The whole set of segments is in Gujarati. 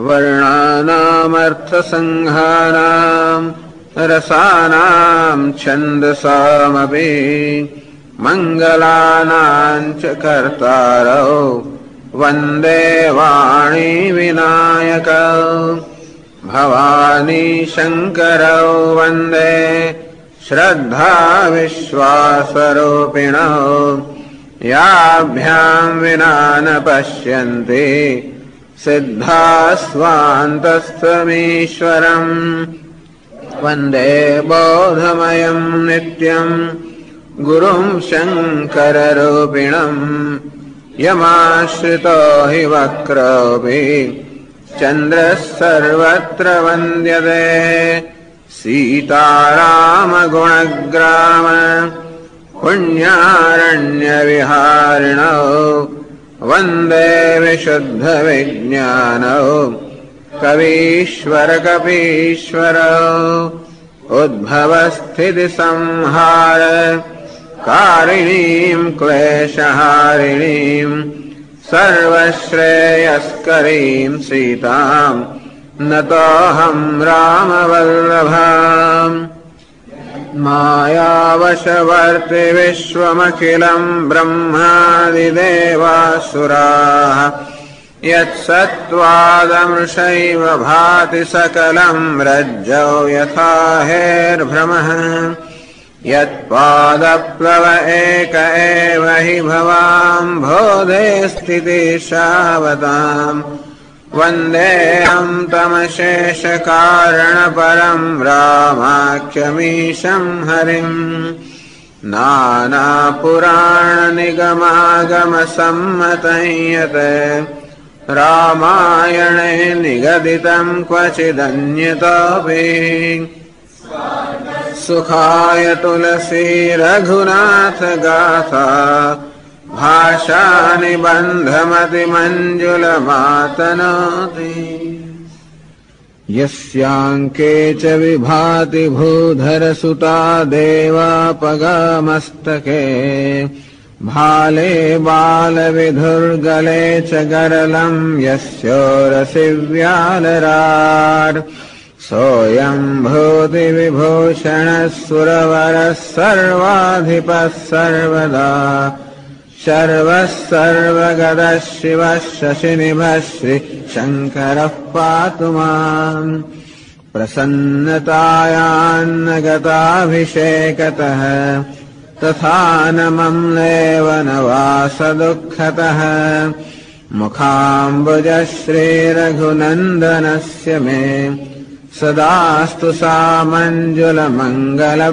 वर्णानामर्थसङ्घानाम् रसानाम् छन्दसामपि मङ्गलानाम् च कर्तारौ वन्दे वाणी विनायकौ भवानी शङ्करौ वन्दे श्रद्धा विश्वासरूपिणौ याभ्याम् विना न पश्यन्ति सिद्धास्वान्तस्थमीश्वरम् वन्दे बोधमयम् नित्यम् गुरुम् शङ्कररूपिणम् यमाश्रितो हि वक्रोऽपि चन्द्रः सर्वत्र वन्द्यते सीतारामगुणग्राम पुण्यारण्यविहारिणौ वन्दे विशुद्धविज्ञानौ कवीश्वरकपीश्वरौ उद्भवस्थितिसंहार कारिणीम् क्लेशहारिणीम् सर्वश्रेयस्करीम् सीताम् नतोऽहम् रामवल्लभाम् मायावशवर्ति विश्वमखिलम् ब्रह्मादिदेवासुराः यत्सत्त्वादमृषैव भाति सकलम् रज्जौ यथा हेर्भ्रमः यत्पादप्लव एक एव हि भवाम् बोधे स्थितिशावताम् वन्देऽहम् तमशेषकारणपरम् रामाख्यमीशम् हरिम् नानापुराणनिगमागमसम्मतं यत् रामायणे निगदितम् क्वचिदन्यतोऽपि सुखाय तुलसी रघुनाथ गाथा भाषा निबन्धमतिमञ्जुलमातनोति यस्याङ्के च विभाति भूधरसुता देवापगामस्तके भाले बालविधुर्गले च गरलम् यस्योरसि व्यालराट् सोऽयम् भूतिविभूषणः सुरवरः सर्वाधिपः सर्वदा शर्वः सर्वगतः शिवः शशिनिभः श्रीशङ्करः पातु माम् प्रसन्नतायान्न गताभिषेकतः तथा न मम्लेव न वासदुःखतः मुखाम्बुजः श्रीरघुनन्दनस्य मे सदास्तु सामञ्जुलमङ्गल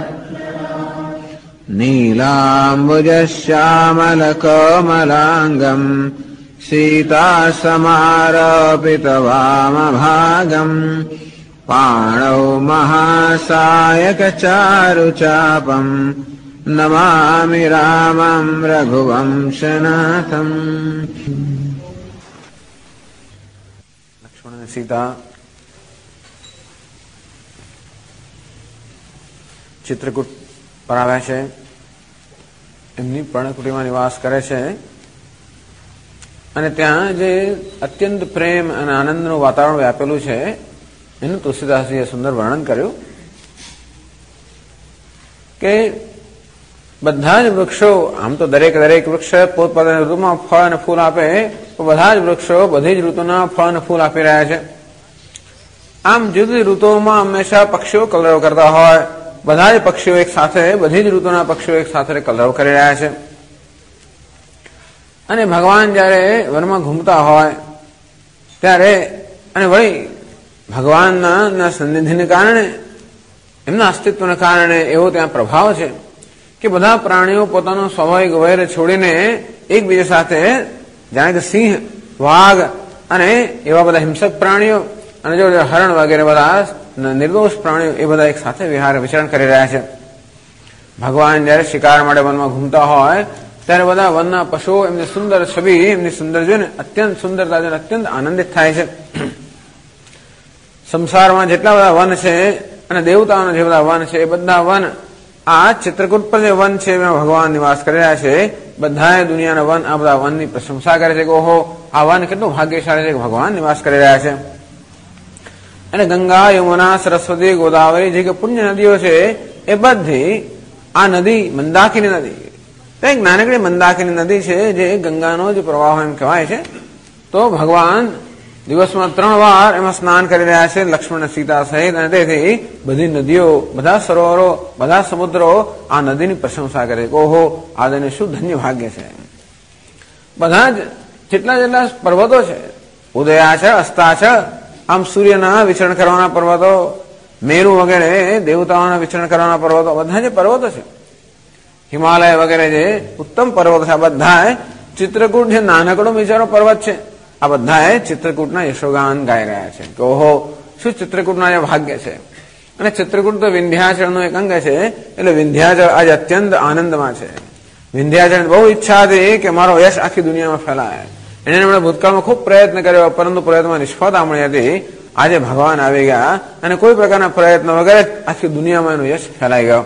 नीलाम्बुजश्यामलकोमलाङ्गम् सीतासमारोपितवामभागम् पाणौ महासायकचारुचापम् नमामि रामम् रघुवंशनाथम्। लक्ष्मण અને સીતા ચિત્રકૂટ પર આવ્યા છે, એમની પર્ણકુટીમાં નિવાસ કરે છે અને ત્યાં જે અત્યંત પ્રેમ અને આનંદનું વાતાવરણ વ્યાપેલું છે એનું તુલસીદાસજીએ સુંદર વર્ણન કર્યું કે બધા જ વૃક્ષો, આમ તો દરેક વૃક્ષ પોતપોતાની ઋતુમાં ફળ અને ફૂલ આપે, તો બધા જ વૃક્ષો બધી જ ઋતુના ફળ અને ફૂલ આપી રહ્યા છે. આમ જુદી ઋતુઓમાં હંમેશા પક્ષીઓ કલરવ કરતા હોય, બધા જ પક્ષીઓ એક સાથે, બધી જ ઋતુના પક્ષીઓ એક સાથે કલરવ કરી રહ્યા છે. અને ભગવાન જયારે વનમાં ઘૂમતા હોય ત્યારે, અને વળી ભગવાનના સન્નિધિને કારણે, એમના અસ્તિત્વને કારણે એવો ત્યાં પ્રભાવ છે કે બધા પ્રાણીઓ પોતાનો સ્વાભાવિક વૈર છોડીને એકબીજા સાથે, જાણે કે સિંહ, વાઘ અને એવા બધા હિંસક પ્રાણીઓ અને જો હરણ વગેરે બધા નિર્દોષ પ્રાણીઓ એ બધા એક સાથે વિચરણ કરી રહ્યા છે. ભગવાન જયારે શિકાર માટે વનમાં ઘૂમતા હોય ત્યારે બધા વનના પશુઓ એમની સુંદર છબી, એમની સુંદર જોઈને અત્યંત સુંદરતા જોઈને અત્યંત આનંદિત થાય છે. સંસારમાં જેટલા બધા વન છે અને દેવતાઓના જે બધા વન છે એ બધા વન, આ ચિત્રકૂટ પર જે વન છે એમાં ભગવાન નિવાસ કરી રહ્યા છે. બધા દુનિયાના વન આ બધા વનની પ્રશંસા કરે છે કે ઓહો, આ વન કેટલું ભાગ્યશાળી છે કે ભગવાન નિવાસ કરી રહ્યા છે. અને ગંગા, યમુના, સરસ્વતી, ગોદાવરી જે કે પુણ્ય નદીઓ છે એ બધી આ નદી મંદાકિની નદી એક નાનકડી મંદાકિની નદી છે જે ગંગાનો જ પ્રવાહ એમ કહેવાય છે. તો ભગવાન દિવસમાં 3 વાર એમાં સ્નાન કરી રહ્યા છે લક્ષ્મણ અને સીતા સહિત. અને તેથી બધી નદીઓ, બધા સરોવરો, બધા સમુદ્રો આ નદીની પ્રશંસા કરે છે. ઓહો, આ નદીનું શું ધન્ય ભાગ્ય છે. બધા જ જેટલા પર્વતો છે, ઉદયા છે, અસ્તા છે, આમ સૂર્યના વિચરણ કરવાના પર્વતો, મેરુ વગેરે દેવતાઓના વિચરણ કરવાના પર્વતો, બધા જે પર્વતો છે, હિમાલય વગેરે જે ઉત્તમ પર્વતો છે, આ બધા ચિત્રકૂટ જે નાનકડો બિચારો પર્વત છે, આ બધા ચિત્રકૂટના યશોગાન ગાઈ રહ્યા છે કે ઓહો, શું ચિત્રકૂટના જે ભાગ્ય છે. અને ચિત્રકૂટ તો વિંધ્યાચળનું એક અંગ છે, એટલે વિંધ્યાચળ આજે અત્યંત આનંદમાં છે. વિંધ્યાચળ બહુ ઈચ્છા હતી કે મારો યશ આખી દુનિયામાં ફેલાય. એને એમણે ભૂતકાળમાં ખૂબ પ્રયત્ન કર્યો, પરંતુ પ્રયત્નમાં નિષ્ફળતા મળી હતી. આજે ભગવાન આવી ગયા અને કોઈ પ્રકારના પ્રયત્ન વગેરે આખી દુનિયામાં એનું યશ ફેલાઈ ગયો.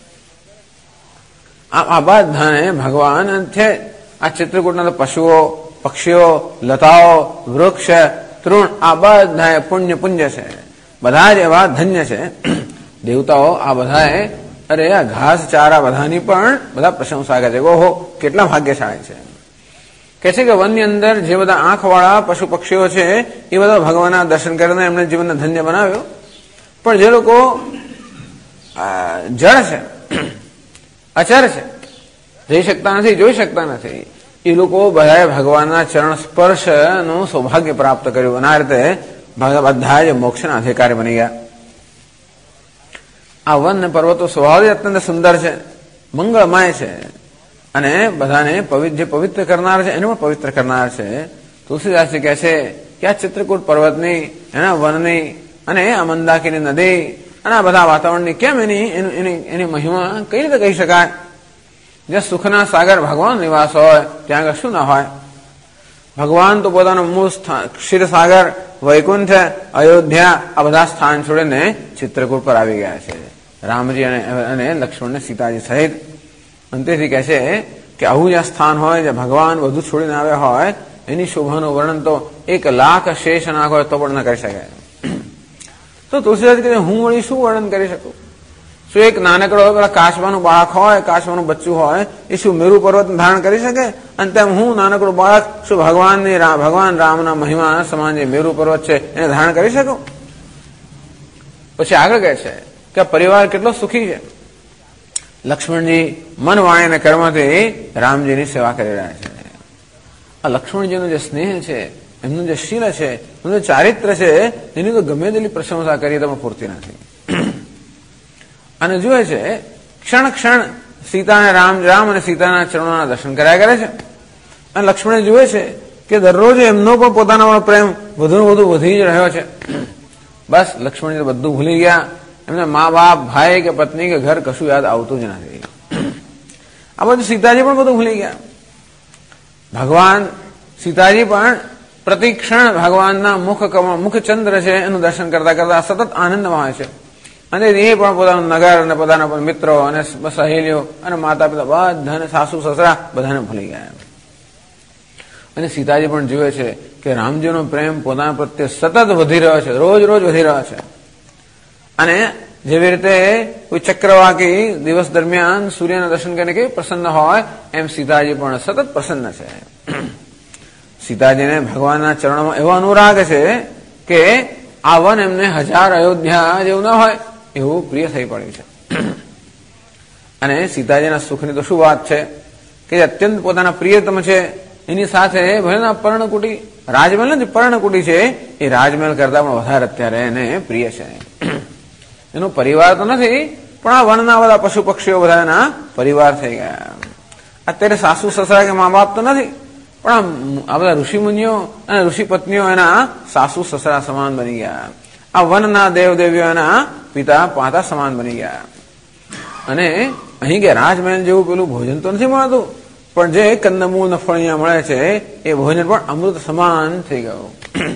આ બધાને ભગવાન છે. આ ચિત્રકૂટના પશુઓ, પક્ષીઓ, લતાઓ, વૃક્ષ, તૃણ, આ બધા પુણ્ય છે. બધા જ એવા ધન્ય છે. દેવતાઓ આ બધા અરે આ ઘાસ ચારા બધાની પણ બધા પ્રશંસા કરે છે. ઓહો, કેટલા ભાગ્યશાળી છે. કે છે કે વનની અંદર જે બધા આંખવાળા પશુ પક્ષીઓ છે એ બધા ભગવાનના દર્શન કરીને એમને જીવનને ધન્ય બનાવ્યો. પણ જે લોકો જળ છે, અચર છે, જઈ શકતા નથી, જોઈ શકતા નથી, એ લોકો બધાએ ભગવાનના ચરણ સ્પર્શનું સૌભાગ્ય પ્રાપ્ત કર્યું. અને આ રીતે બધા જ મોક્ષના અધિકારી બની ગયા. આ વન પર્વતો સ્વભાવ અત્યંત સુંદર છે, મંગળમય છે અને બધાને જે પવિત્ર કરનાર છે એને પણ પવિત્ર કરનાર છે. તુલસીદાસજી કહે છે કે આ ચિત્રકૂટ પર્વતની, એના વનની અને આ મંદાકિની નદી અને આ બધા વાતાવરણની કેમ એની મહિમા કઈ રીતે કહી શકાય. જ્યાં સુખના સાગર ભગવાન નિવાસ હોય ત્યાં આગળ શું ના હોય. ભગવાન તો પોતાનું મૂળ ક્ષીરસાગર, વૈકુંઠ, અયોધ્યા આ બધા સ્થાન છોડીને ચિત્રકૂટ પર આવી ગયા છે, રામજી અને લક્ષ્મણ ને સીતાજી સહિત. અંતેથી કહે છે કે આવું જ્યાં સ્થાન હોય, જ્યાં ભગવાન બધું છોડીને આવ્યા હોય, એની શોભાનું વર્ણન તો 1,00,000 શેષ નાખ હોય તો પણ ન કરી શકાય. તો તુલસીદાસ કહે હું વળી શું વર્ણન કરી શકું. શું એક નાનકડો પેલા કાચબાનું બાળક હોય, કાચબાનું બચ્ચું હોય, એ શું મેરુ પર્વત ધારણ કરી શકે. અને તેમ હું નાનકડું બાળક શું ભગવાન રામના મહિમા સમાન જે મેરુ પર્વત છે એને ધારણ કરી શકું. પછી આગળ કહે છે કે પરિવાર કેટલો સુખી છે. લક્ષ્મણજી મન, વાણી અને કર્મથી રામજીની સેવા કરી રહ્યા છે. આ લક્ષ્મણજીનું જે સ્નેહ છે, એમનું જે શીલ છે, એમનું જે ચારિત્ર છે, એની તો ગમે તેટલી પ્રશંસા કરીએ તો પૂરતી નથી. અને જુએ છે ક્ષણ ક્ષણ સીતાને રામ અને સીતાના ચરણોના દર્શન કર્યા કરે છે. અને લક્ષ્મણ જુએ છે કે દરરોજ એમનો પણ પોતાનો પ્રેમ વધુ વધુ વધી જ રહ્યો છે. બસ લક્ષ્મણજી બધું ભૂલી ગયા. એમને મા બાપ, ભાઈ કે પત્ની કે ઘર કશું યાદ આવતું જ નથી. આ બધું સીતાજી પણ બધું ભૂલી ગયા. ભગવાન સીતાજી પણ પ્રતિક્ષણ ભગવાનના મુખચંદ્ર છે એનું દર્શન કરતા કરતા સતત આનંદમાં હોય છે. અને એ પણ પોતાનું નગર અને પોતાના મિત્રો અને સહેલીઓ અને માતા પિતા બધાને, સાસુ સસરા બધાને ભૂલી ગયા. અને સીતાજી પણ જુએ છે કે રામજીનો પ્રેમ પોતાના પ્રત્યે સતત વધી રહ્યો છે, રોજ રોજ વધી રહ્યો છે. અને જેવી રીતે કોઈ ચક્રવાકી દિવસ દરમિયાન સૂર્યના દર્શન કરીને કેવી પ્રસન્ન હોય, એમ સીતાજી પણ સતત પ્રસન્ન છે. સીતાજીને ભગવાનના ચરણોમાં એવો અનુરાગ છે કે આ વન એમને 1000 અયોધ્યા જેવું ન હોય એવું પ્રિય થઈ પડ્યું છે. અને સીતાજીના સુખની તો શું વાત છે કે અત્યંત પોતાના પ્રિયતમ છે, એની સાથે ભલેના પર્ણકુટી, રાજમહેલ જ પર્ણકુટી છે, એ રાજમહેલ કરતા પણ વધારે અત્યારે એને પ્રિય છે. એનો પરિવાર તો નથી, પણ આ વનના બધા પશુ પક્ષીઓ બધા એના પરિવાર થઈ ગયા. અત્યારે સાસુ સસરા કે મા બાપ તો નથી, પણ આ બધા ઋષિ મુનિઓ અને ઋષિ પત્નીઓ એના સાસુ સસરા સમાન બની ગયા. આ વનના દેવદેવીઓ એના પિતા માતા સમાન બની ગયા. અને અહીં કે રાજમહેલ જેવું પેલું ભોજન તો નથી મળતું, પણ જે કંદમૂળ ફળ અહીંયા મળે છે એ ભોજન પણ અમૃત સમાન થઈ ગયું.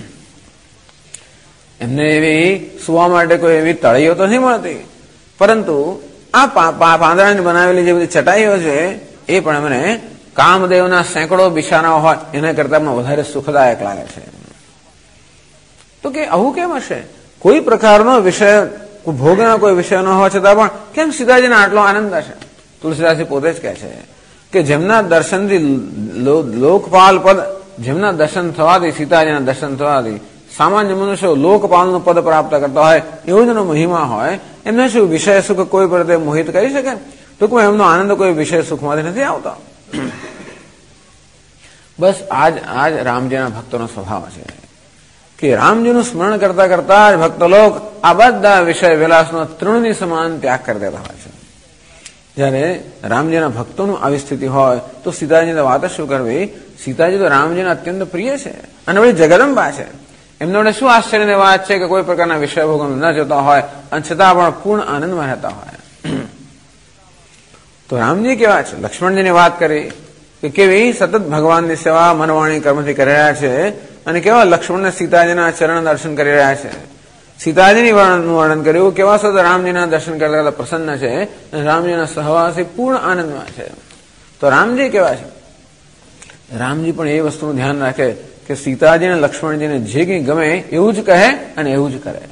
એમને એવી સુવા માટે કોઈ એવી તળીઓ તો નથી મળતી, પરંતુ આ પાંદડાની બનાવેલી જે બધી ચટાઈઓ છે એ પણ એમને કામદેવના સેંકડો બિછાના હોય એના કરતા પણ વધારે સુખદાયક લાગે છે. તો કે આવું કેમ હશે? કોઈ પ્રકારનો વિષય, ભોગના કોઈ વિષય ન હોવા છતાં પણ કેમ સીતાજીને આટલો આનંદ હશે? તુલસીદાસજી પોતે જ કહે છે કે જેમના દર્શનથી લોકપાલ પદ, જેમના દર્શન થવાથી, સીતાજીના દર્શન થવાથી સામાન્ય મનુષ્યો લોકપાલનું પદ પ્રાપ્ત કરતા હોય, એવો જ એનો મહિમા હોય. એમને શું વિષય સુખ કોઈ પ્રત્યે મોહિત કરી શકે? ટૂંકમાં એમનો આનંદ કોઈ વિષય સુખમાંથી નથી આવતો. બસ આજ રામજીના ભક્તોનો સ્વભાવ છે કે રામજીનું સ્મરણ કરતા કરતા જ ભક્ત લોક આ બધા વિષય વિલાસનો તૃણની સમાન ત્યાગ કરી દેતા હોય છે. જયારે રામજીના ભક્તોનું આવી સ્થિતિ હોય તો સીતાજીની વાત શું કરવી? સીતાજી તો રામજીના અત્યંત પ્રિય છે અને વળી જગદંબા છે. એમનો વડે શું આશ્ચર્યની વાત છે કે કોઈ પ્રકારના વિષય ભોગ ન જોતા હોય અને છતાં પણ પૂર્ણ આનંદમાં રહેતા હોય. તો રામજી કેવા છે? લક્ષ્મણજીની વાત કરી કે કેવી સતત ભગવાનની સેવા મનવાણી કર્મથી કરી રહ્યા છે અને કેવા લક્ષ્મણને સીતાજીના ચરણ દર્શન કરી રહ્યા છે. સીતાજીની વર્ણન કર્યું કેવા સતત રામજીના દર્શન કરતા કરતા પ્રસન્ન છે અને રામજીના સહવાસી પૂર્ણ આનંદમાં છે. તો રામજી કેવા છે? રામજી પણ એ વસ્તુનું ધ્યાન રાખે કે સીતાજી અને લક્ષ્મણજીને જે કંઈ ગમે એવું જ કહે અને એવું જ કરે.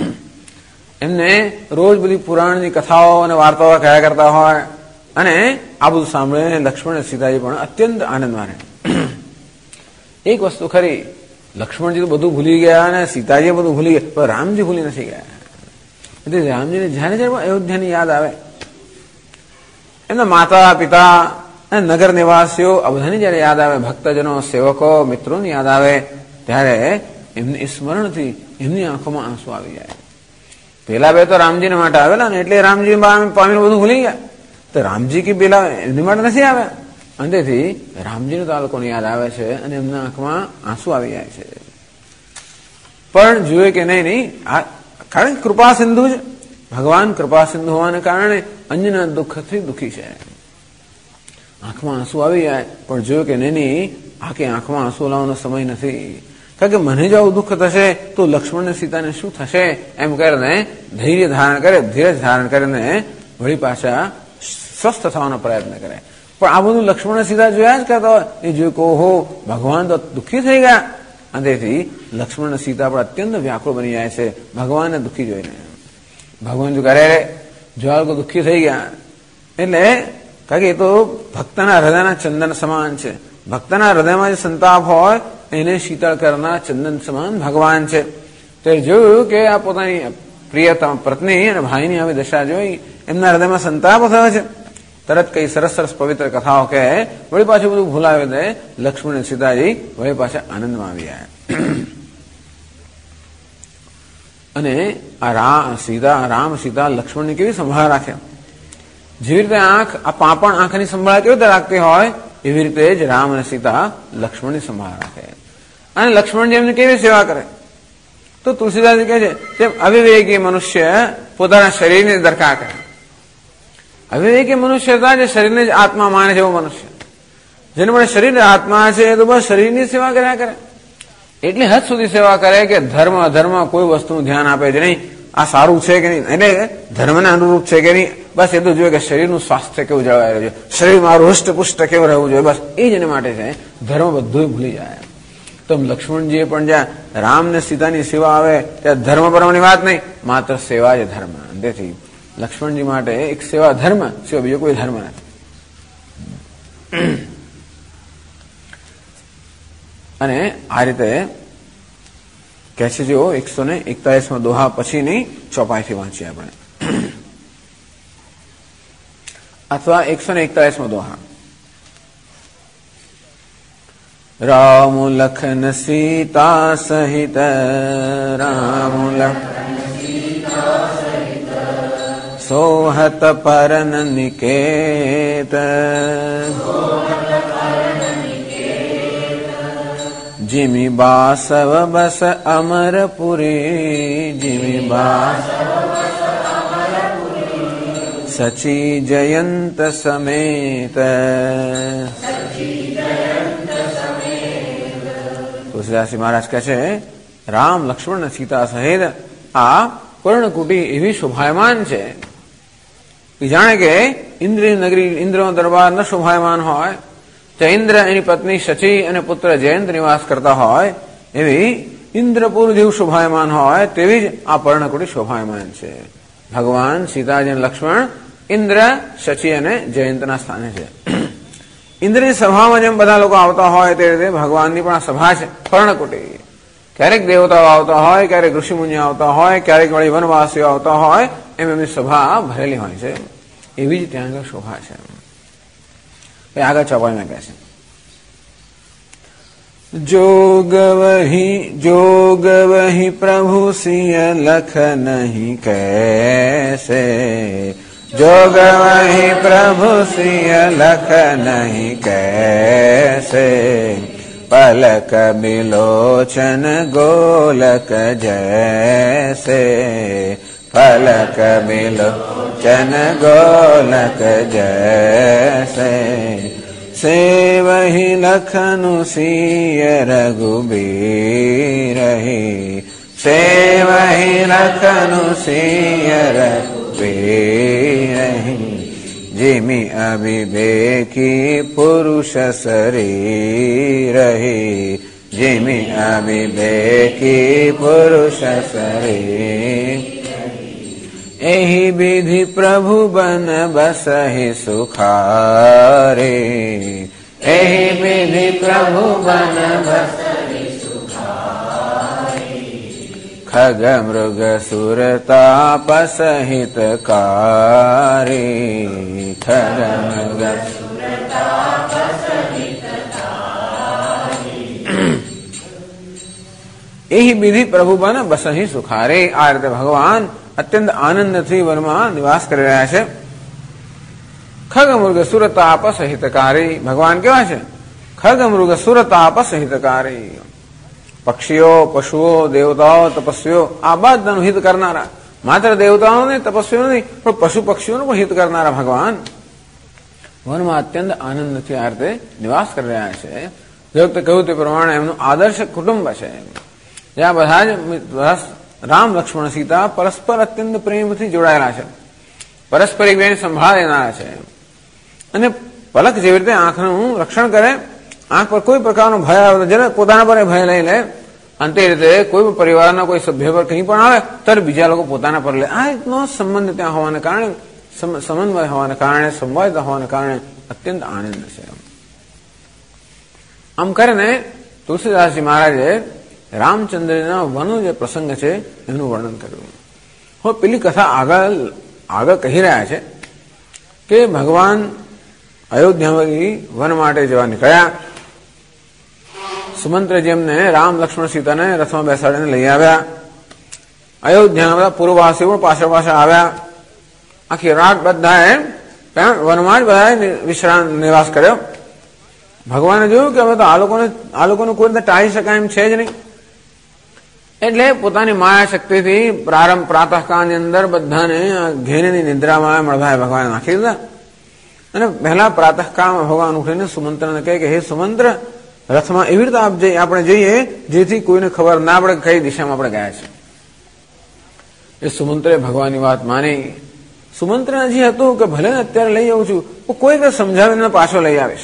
એમને રોજ બધી પુરાણની કથાઓ અને વાર્તાઓ કહ્યા કરતા હોય અને આ બધું સાંભળીને લક્ષ્મણ અને સીતાજી પણ અત્યંત આનંદમાં રહે. એક વસ્તુ ખરી, લક્ષ્મણજી તો બધું ભૂલી ગયા અને સીતાજી બધું ભૂલી ગયા, પણ રામજી ભૂલી નથી ગયા. એટલે રામજીને જયારે જયારે અયોધ્યાની યાદ આવે, એમના માતા પિતા અને નગર નિવાસીઓ આ બધાની જયારે યાદ આવે, ભક્તજનો, સેવકો, મિત્રોની યાદ આવે, ત્યારે એમની સ્મરણથી એમની આંખોમાં આંસુ આવી જાય. પેલા બે તો રામજીને માટે આવેલા ને એટલે રામજી પામીને બધું ભૂલી ગયા. તો રામજી કે પેલા એમની માટે નથી આવ્યા. અને તેથી રામજીને તો આ લોકોને યાદ આવે છે અને એમના આંખમાં આંસુ આવી જાય છે. પણ જોઈએ કે નહીં, કારણ કે કૃપા સિંધુ જ ભગવાન કૃપા સિંધુ હોવાને કારણે અન્યના દુઃખથી દુઃખી છે. આંખમાં આંસુ આવી જાય પણ જોયું કે નહીં, આ કે આંખમાં આંસુ લાવવાનો સમય નથી. કારણ કે મને જો આવું દુઃખ થશે તો લક્ષ્મણ સીતાને શું થશે એમ કરીને ધૈર્ય ધારણ કરે, ધીરજ ધારણ કરીને વળી પાછા સ્વસ્થ થવાનો પ્રયત્ન કરે. પણ આ બધું લક્ષ્મણ સીતા જોયા જ કરતા હોય. એ જોયું કે ઓહો, ભગવાન તો દુઃખી થઈ ગયા. અને તેથી લક્ષ્મણ સીતા પણ અત્યંત વ્યાકુળ બની જાય છે ભગવાનને દુઃખી જોઈને. ભગવાન જો કરે જો આ લોકો દુઃખી થઈ ગયા એટલે, કારણ કે એ તો ભક્તના હૃદયના ચંદન સમાન છે. ભક્તના હૃદયમાં જે સંતાપ હોય એને શીતળ કરનાર ચંદન સમાન ભગવાન છે. તે જોયું કે આ પોતાની પ્રિયતમ પત્ની અને ભાઈની આવી દશા જોઈ, એમના હૃદયમાં સંતાપ થયો છે. તરત કઈ સરસ સરસ પવિત્ર કથાઓ કહે, વળી પાછું બધું ભૂલાવી દે. લક્ષ્મણ અને સીતાજી વળી પાછા આનંદમાં આવી જાય. અને આ રામ સીતા લક્ષ્મણની કેવી સંભાળ રાખે. જેવી રીતે આ પાપણ આંખની સંભાળ કેવી રીતે રાખતી હોય એવી રીતે જ રામ અને સીતા લક્ષ્મણની સંભાળ રાખે. અને લક્ષ્મણજી એમની કેવી સેવા કરે તો તુલસીદાસજી કહે છે તેમ અવિવેકી મનુષ્ય પોતાના શરીરની દરકાર કરે. અવિવેકી મનુષ્ય હતા જે શરીરને જ આત્મા માને છે એવો મનુષ્ય, જેને પણ શરીર આત્મા છે તો બસ શરીરની સેવા કર્યા કરે. એટલી હદ સુધી સેવા કરે કે ધર્મ અધર્મ કોઈ વસ્તુનું ધ્યાન આપે છે નહીં. આ સારું છે કે નહીં, એટલે ધર્મને અનુરૂપ છે કે નહીં, બસ એ તો જોઈએ કે શરીરનું સ્વાસ્થ્ય કેવું જળવાઈ રહ્યું છે, શરીર મારું હૃષ્ટપુષ્ટ કેવું રહેવું જોઈએ, બસ એ જ એને માટે છે. ધર્મ બધું ભૂલી જાય. તો લક્ષ્મણજીએ પણ જ્યાં રામ ને સીતાની સેવા આવે ત્યાં ધર્મ પરમની વાત નહીં, માત્ર સેવા જ ધર્મ. તેથી લક્ષ્મણજી માટે એક સેવા ધર્મ સિવાય બીજો કોઈ ધર્મ નથી. અને આ રીતે કહે છે જો 141 દોહા પછીની ચોપાઈથી વાંચીએ આપણે, અથવા 141 દોહા. રામ લખન સીતા સહિત, રામ લખન સોહત પરન નિકેત, जिमि बासव बस अमरपुरी, जिमि सची जयंत समेत. તુલસીદાસજી મહારાજ કહે છે રામ લક્ષ્મણ અને સીતા સહિત આ કર્ણકુટી એવી શોભાયમાન છે કે જાણે કે ઇન્દ્રિય નગરી ઇન્દ્રનો દરબાર ન શોભાયમાન હોય તો ઇન્દ્ર એની પત્ની શચી અને પુત્ર જયંત નિવાસ કરતા હોય એવી ઇન્દ્રપુર જેવું શોભાયમાન હોય તેવી જ આ પર્ણકુટી શોભાયમાન છે. ભગવાન સીતાજી અને લક્ષ્મણ ઇન્દ્ર, શચી અને જયંતના સ્થાને છે. ઇન્દ્રની સભામાં જેમ બધા લોકો આવતા હોય તે રીતે ભગવાનની પણ આ સભા છે પર્ણકુટી. ક્યારેક દેવતાઓ આવતા હોય, ક્યારેક ઋષિમુનિઓ આવતા હોય, ક્યારેક વળી વનવાસીઓ આવતા હોય, એમ એમની સભા ભરેલી હોય છે. એવી જ ત્યાં આગળ શોભા છે. આગળ ચોપાઈમાં કહે છે, जोग वही प्रभु सिय लख नहीं कैसे, जोग वही प्रभु सिय लख नहीं कैसे, पलक बिलोचन गोलक जैसे, पलक बिलोचन गोलक जैसे, से वही लखनु सिय रघुबीर ही, से वही लखनु सिय रघुबीर ही, जिमि अविवेकी पुरुष शरीर ही, जिमि अविवेकी पुरुष शरीर, एहि विधि प्रभु बन बसहि सुखारे, एहि विधि प्रभु बन बसहि सुखारे, खग मृग सुर तापस हितकारी, खग मृग सुर तापस हितकारी, एहि विधि प्रभु बन बसहि सुखारे. आ રીતે ભગવાન અત્યંત આનંદથી વનમાં નિવાસ કરી રહ્યા છે. ખગ મૃગ સુર તાપ સહિતકારી. ભગવાન કેવા છે? ખગ મૃગ સુર તાપ સહિતકારી. પક્ષીઓ, પશુઓ, દેવતાઓ, તપસ્વીઓ આ બધાનું હિત કરનારા. માત્ર દેવતાઓ નહીં, તપસ્વીઓ નહીં, પણ પશુ પક્ષીઓનું પણ હિત કરનારા ભગવાન વનમાં અત્યંત આનંદથી આ રીતે નિવાસ કરી રહ્યા છે. જે વખતે કહ્યું તે પ્રમાણે એમનું આદર્શ કુટુંબ છે, જ્યાં બધા જ રામ, લક્ષ્મણ, સીતા પરસ્પર અત્યંત પ્રેમથી જોડાયેલા છે, પરસ્પર એકબીજાને સંભાળ લેનારા છે. અને પલક જેવી રીતે આંખનું રક્ષણ કરે, આંખ પર કોઈ પ્રકારનો ભય આવે જેને પોતાના પર ભય લઈ લે, અને તે રીતે કોઈ પણ પરિવારના કોઈ સભ્ય પર કંઈ પણ આવે ત્યારે બીજા લોકો પોતાના પર લે. આ રીતનો સંબંધ ત્યાં હોવાને કારણે, સમન્વય હોવાને કારણે, સંવાદ હોવાને કારણે અત્યંત આનંદ છે. આમ કરીને તુલસીદાસજી મહારાજે રામચંદ્રના વનનો જે પ્રસંગ છે એનું વર્ણન કર્યું. હવે પેલી કથા આગળ કહી રહ્યા છે કે ભગવાન અયોધ્યામાંથી વન માટે જવા નીકળ્યા. સુમંત્રજી એમને રામ, લક્ષ્મણ, સીતાને રથમાં બેસાડીને લઈ આવ્યા. અયોધ્યાના બધા પૂર્વવાસીઓ પણ પાછળ આવ્યા. આખી રાત બધાએ વનમાં જ બધાએ વિશ્રામ નિવાસ કર્યો. ભગવાને જોયું કે હવે તો આ લોકોનું કોઈ રીતે ટાળી શકાય એમ છે જ નહીં, એટલે પોતાની માયા શક્તિથી પ્રાતઃકાળની અંદર બધાને ઘેરીની નિદ્રામાં મળભાએ ભગવાને નાખી દીધા. અને પહેલા પ્રાતઃકાળમાં ભગવાન ઉઠીને સુમંત્રને કહે કે હે સુમંત્ર, રથમાં એવી રીતે આપણે જઈએ જેથી કોઈને ખબર ના પડે કઈ દિશામાં આપણે ગયા છે. એ સુમંત્રે ભગવાનની વાત માની. સુમંત્ર હજી હતું કે ભલે ને અત્યારે લઈ આવું છું, કોઈ રીતે સમજાવીને પાછો લઈ આવીશ.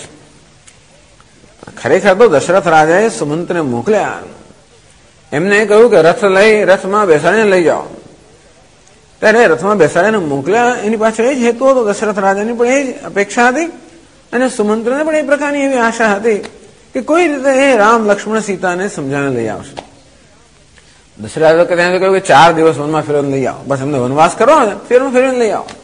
ખરેખર તો દશરથ રાજાએ સુમંત્રને મોકલ્યા. એમને કહ્યું કે રથમાં બેસાડીને લઈ જાઓ. ત્યારે રથમાં બેસાડીને મોકલ્યા. એની પાછળ એ જ હેતુ હતો. દશરથ રાજાની પણ એ જ અપેક્ષા હતી અને સુમંત્રને પણ એ પ્રકારની એવી આશા હતી કે કોઈ રીતે એ રામ, લક્ષ્મણ, સીતાને સમજાવીને લઈ આવશે. દશરથ રાજા કહ્યું કે 4 દિવસ વનમાં ફેરવીને લઈ આવો, બસ એમને વનવાસ કરો ને ફેરવીને લઈ આવો.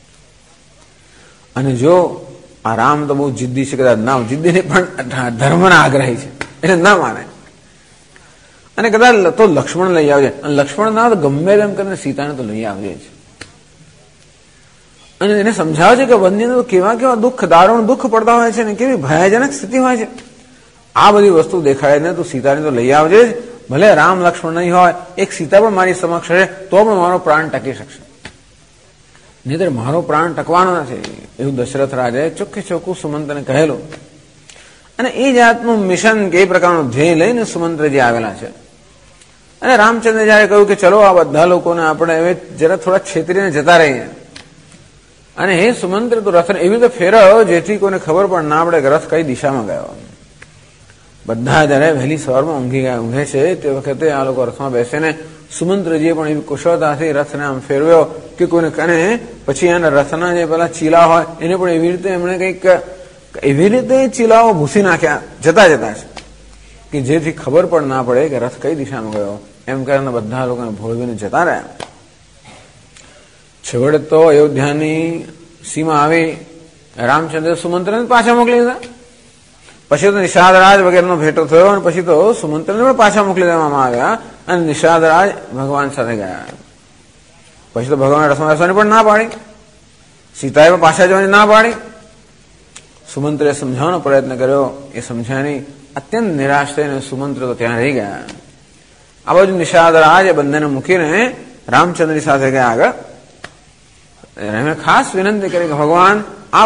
અને જો આ રામ તો બહુ જિદ્દી છે, કદાચ ના જિદ્દી નહીં પણ ધર્મના આગ્રહી છે એટલે ના માને, અને કદાચ તો લક્ષ્મણ લઈ આવજે. અને લક્ષ્મણ ના તો ગમે તેમ કરીને સીતાને તો લઈ આવજે જ. અને એને સમજાવે છે કે બંને કેવા દુઃખ, દારૂણ દુઃખ પડતા હોય છે ને કેવી ભયાજનક સ્થિતિ હોય છે. આ બધી વસ્તુ દેખાય ને તું સીતાને તો લઈ આવજે જ. ભલે રામ, લક્ષ્મણ નહીં હોય, એક સીતા પણ મારી સમક્ષ રહે તો પણ મારો પ્રાણ ટકી શકશે, નહીતર મારો પ્રાણ ટકવાનો નથી. એવું દશરથ રાજાએ ચોખ્ખે ચોખ્ખું સુમંત્રને કહેલું. અને એ જાતનું મિશન કે એ પ્રકારનું ધ્યેય લઈને સુમંત્રજી આવેલા છે. અને રામચંદ્ર જયારે કહ્યું કે ચલો આ બધા લોકોને આપણે હવે જરા થોડા છેતરીને જતા રહીએ, અને હે સુમંત્ર તો રથ એવી રીતે ફેરવ્યો જેથી કોઈને ખબર પણ ના પડે કે રથ કઈ દિશામાં ગયો. બધા જયારે વહેલી સવારમાં ઊંઘે છે તે વખતે આ લોકો રથમાં બેસીને સુમંત્રજીએ પણ એવી કુશળતાથી રથને આમ ફેરવ્યો કે કોઈને કને પછી એના રથના જે પેલા ચીલા હોય એને પણ એવી રીતે એમણે કંઈક એવી રીતે ચીલાઓ ભૂસી નાખ્યા જતા જતા છે કે જેથી ખબર પણ ના પડે કે રથ કઈ દિશામાં ગયો. એમ કરીને બધા લોકોને ભોળવીને જતા રહ્યા. છેવટે તો અયોધ્યાની સીમા આવી. રામચંદ્ર સુમંત્રને પાછા મોકલી દીધા. પછી તો નિષાદરાજ વગેરેનો ભેટો થયો અને પછી તો સુમંત્રને પણ પાછા મોકલી દેવામાં આવ્યા અને નિષાદરાજ ભગવાન સાથે ગયા. પછી તો ભગવાન રથમાં બેસવાની પણ ના પાડી. સીતાએ પણ પાછા જવાની ના પાડી. સુમંત્રે સમજાવવાનો પ્રયત્ન કર્યો, એ સમજ્યા નહીં. અત્યંત નિરાશ થઈને સુમંત્ર તો ત્યાં રહી ગયા. આ બાજુ નિષાદરાજ એ બંનેને મૂકીને રામચંદ્રની સાથે ગયા આગળ. એમણે ખાસ વિનંતી કરી કે ભગવાન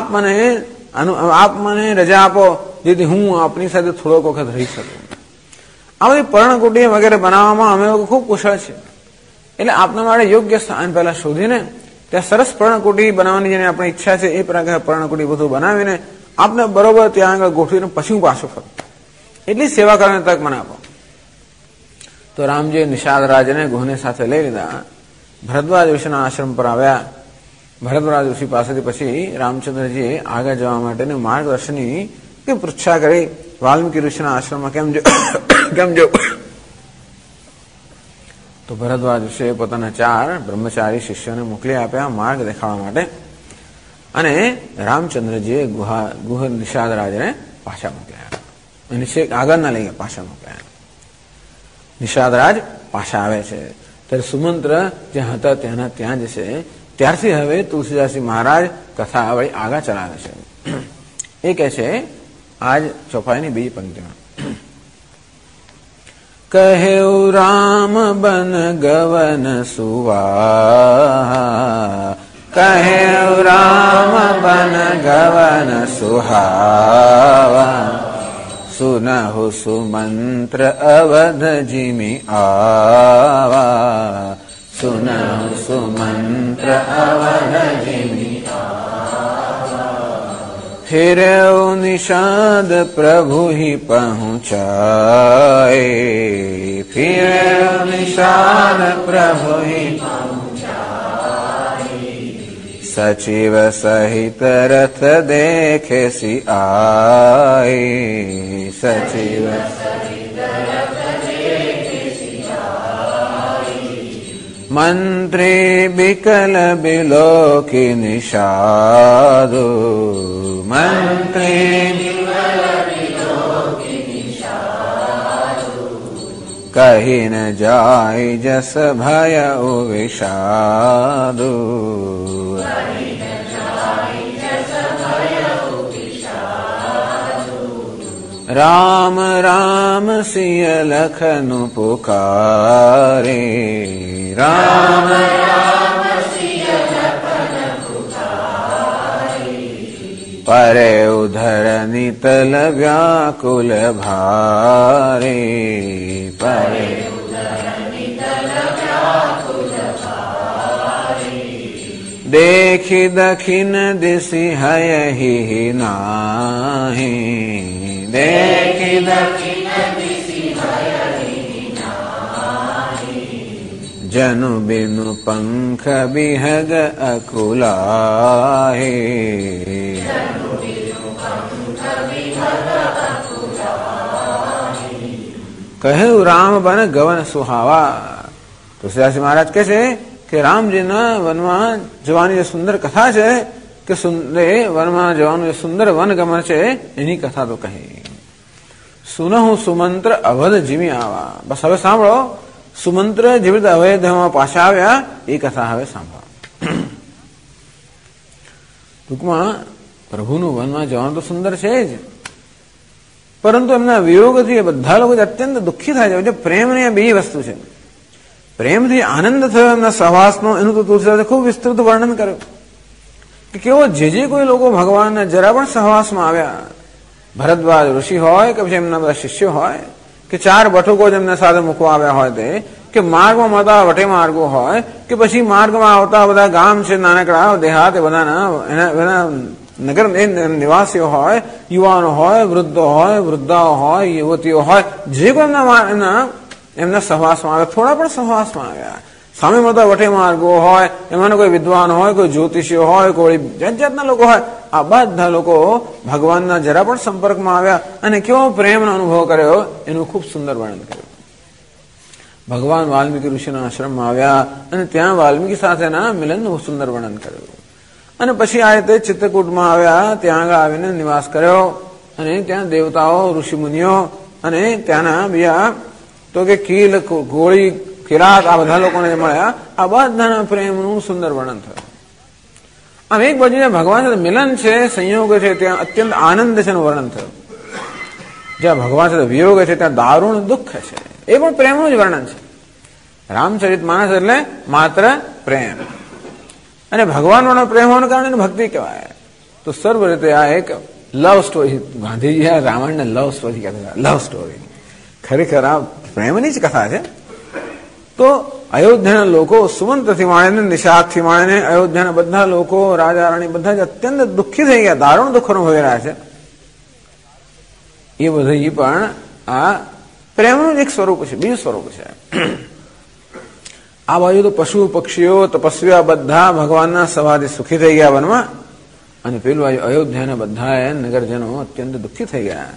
આપ મને રજા આપો જેથી હું આપની સાથે થોડોક વખત રહી શકું. આ બધી પર્ણકુટી વગેરે બનાવવામાં અમે લોકો ખૂબ કુશળ છે, એટલે આપના માટે યોગ્ય સ્થાન પહેલા શોધીને ત્યાં સરસ પર્ણકુટી બનાવવાની જેની આપણી ઈચ્છા છે એ પ્રકારે પર્ણકુટી બધું બનાવીને આપને બરોબર ત્યાં આગળ ગોઠવીને પછી હું પાછો ફરું. એટલી સેવા કરવાની તક મને આપો. તો રામજી નિષાદરાજને ગુહને સાથે લઈ લીધા. ભરદ્વાજ ઋષિના આશ્રમ પર આવ્યા. ભરદ્વાજ ઋષિ પાસેથી પછી રામચંદ્રજીએ આગળ જવા માટેની માર્ગદર્શનની પૃચ્છા કરી. વાલ્મીકી ઋષિના આશ્રમમાં કેમ જવું? તો ભરદ્વાજ ઋષિએ પોતાના 4 બ્રહ્મચારી શિષ્યોને મોકલી આપ્યા માર્ગ દેખાડવા માટે. અને રામચંદ્રજીએ ગુહ નિષાદરાજને પાછા મોકલ્યા. આગળ ના લઈ ગયા, પાછા મોકલ્યા. નિષાદરાજ પાછા આવે છે ત્યારે સુમંત્ર જ્યાં હતા ત્યાં જ છે. ત્યારથી હવે તુલસીદાસજી મહારાજ કથા વળી આગળ ચલાવે છે. એ કહે છે આજ ચોપાઈની બીજી પંક્તિમાં, કહ્યું રામ બન ગવન સુવા, કહ્યું રામ બન ગવન સુહાવા, સુનહુ સુમંત્ર અવધ જીમી આવા, સુનહુ સુમંત્ર અવધ જીમી આવા, ફિર્યો નિષાદ પ્રભુ હિ પહુંચાય, ફિર્યો નિષાદ પ્રભુ હિ સચિવ સહિત રથ દેખે સી આય, સચિવ સહિત રથ દેખે સી આય, મંત્રી બિકલ બિલોકી નિષાદો, મંત્રી બિકલ બિલોકી નિષાદો, કહી ન જાય જસ ભય વિષાદો, રામ રામ સિય લખનુ પુકારે, રામ રામ સિય લખન પુકારે, પરે ઉધર નિતલ વ્યાકુલ ભારે, પરે ઉધર નિતલ વ્યાકુલ ભારે, देखि दखिन दिशि हयहि नाहि, देखि दखिन दिशि हयहि नाहि, जनु बिनु पंख बिहग अकुलाहि, जनु बिनु पंख बिहग अकुलाहि, कहु राम बन गवन सुहावा. तुलसीदास महाराज કહે છે કે રામજીના વનમાં જવાની જે સુંદર કથા છે કે વનમાં જવાનું જે સુંદર વનગમન છે એની કથા તો કહી. સુનહુ સુમંત્ર અવધ જીમી આવા. બસ હવે સાંભળો, સુમંત્ર જેવી રીતે અવધમાં પાછા આવ્યા એ કથા હવે સાંભળો. ટૂંકમાં પ્રભુનું વનમાં જવાનું તો સુંદર છે જ, પરંતુ એમના વિયોગથી બધા લોકો અત્યંત દુઃખી થાય છે. પ્રેમની બીજી વસ્તુ છે. પ્રેમથી આનંદ થયો એમના સહવાસનો, એનું તો તુલસીદાસે ખૂબ વિસ્તૃત વર્ણન કર્યું કે કેવો જે કોઈ લોકો ભગવાનના જરા પણ સહવાસમાં આવ્યા, ભરદ્વાજ ઋષિ હોય કે પછી એમના બધા શિષ્યો હોય કે 4 બટુકો જેમને સાથે મૂકવા આવ્યા હોય તે, કે માર્ગમાં મળતા વટે માર્ગો હોય કે પછી માર્ગમાં આવતા બધા ગામ છે નાનકડા દેહાત, એ બધાના એના નગર નિવાસીઓ હોય, યુવાનો હોય, વૃદ્ધો હોય, વૃદ્ધાઓ હોય, યુવતીઓ હોય, જે કોઈ એમના સહવાસમાં આવ્યા, થોડા પણ સહવાસમાં આવ્યા. સામે મળતા વટે માર્ગો હોય, એમાંના કોઈ વિદ્વાન હોય, કોઈ જ્યોતિષીઓ હોય, કોઈ જાત જાતના લોકો હોય, આ બધા લોકો ભગવાનના જરા પણ સંપર્કમાં આવ્યા અને કેવો પ્રેમનો અનુભવ કર્યો એનું ખૂબ સુંદર વર્ણન કર્યું. ભગવાન વાલ્મીકી ઋષિના આશ્રમમાં આવ્યા અને ત્યાં વાલ્મીકી સાથેના મિલનનું સુંદર વર્ણન કર્યું. અને પછી આ રીતે ચિત્રકૂટમાં આવ્યા, ત્યાં આગળ આવીને નિવાસ કર્યો અને ત્યાં દેવતાઓ, ઋષિમુનિઓ અને ત્યાંના બીજા તો કે કીલ, ગોળી, કિરાત આ બધા લોકોને મળ્યા. આ બધાના પ્રેમનું સુંદર વર્ણન થયું. આમ એક બાજુ ભગવાન સાથે મિલન છે, સંયોગ છે, ત્યાં અત્યંત આનંદ છે એનું વર્ણન થયું. જ્યાં ભગવાન સાથે વિયોગ છે ત્યાં દારૂણ દુઃખ છે, એ પણ પ્રેમનું જ વર્ણન છે. રામચરિત માનસ એટલે માત્ર પ્રેમ, અને ભગવાનનો પ્રેમ હોવાને કારણે ભક્તિ કહેવાય. તો સર્વ રીતે આ એક લવ સ્ટોરી, ગાંધીજી આ રામાયણને લવ સ્ટોરી કહેતા. લવ સ્ટોરી ખરેખર આ પ્રેમની જ કથા છે. તો અયોધ્યાના લોકો સુમંતથી માણીને, નિષાદથી માણીને અયોધ્યાના બધા લોકો, રાજા રાણી બધા જ અત્યંત દુઃખી થઈ ગયા, દારૂણ દુઃખ અનુભવી રહ્યા છે. એ બધી પણ આ પ્રેમનું જ એક સ્વરૂપ છે, બીજું સ્વરૂપ છે. આ બાજુ તો પશુ પક્ષીઓ, તપસ્વીઓ બધા ભગવાનના સવાથી સુખી થઈ ગયા વનમાં, અને પેલું બાજુ અયોધ્યાના બધા નગરજનો અત્યંત દુઃખી થઈ ગયા.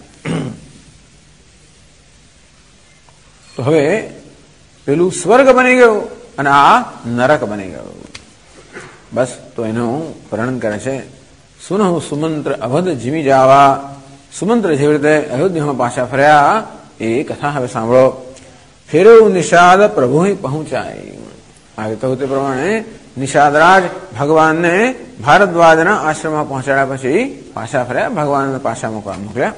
તો હવે પેલું સ્વર્ગ બની ગયું અને આ નરક બની ગયું. બસ તો એનું વર્ણન કરે છે. સુનહુ સુમંત્ર અવધ જીવી જાવા. સુમંત્ર જેવી રીતે અયોધ્યામાં પાછા ફર્યા એ કથા હવે સાંભળો. ફેરવું નિષાદ પ્રભુ પહોંચાય. આ રીતે તે પ્રમાણે નિષાદરાજ ભગવાનને ભારદ્વાજના આશ્રમમાં પહોંચાડ્યા પછી પાછા ફર્યા, ભગવાનને પાછા મોકલ્યા.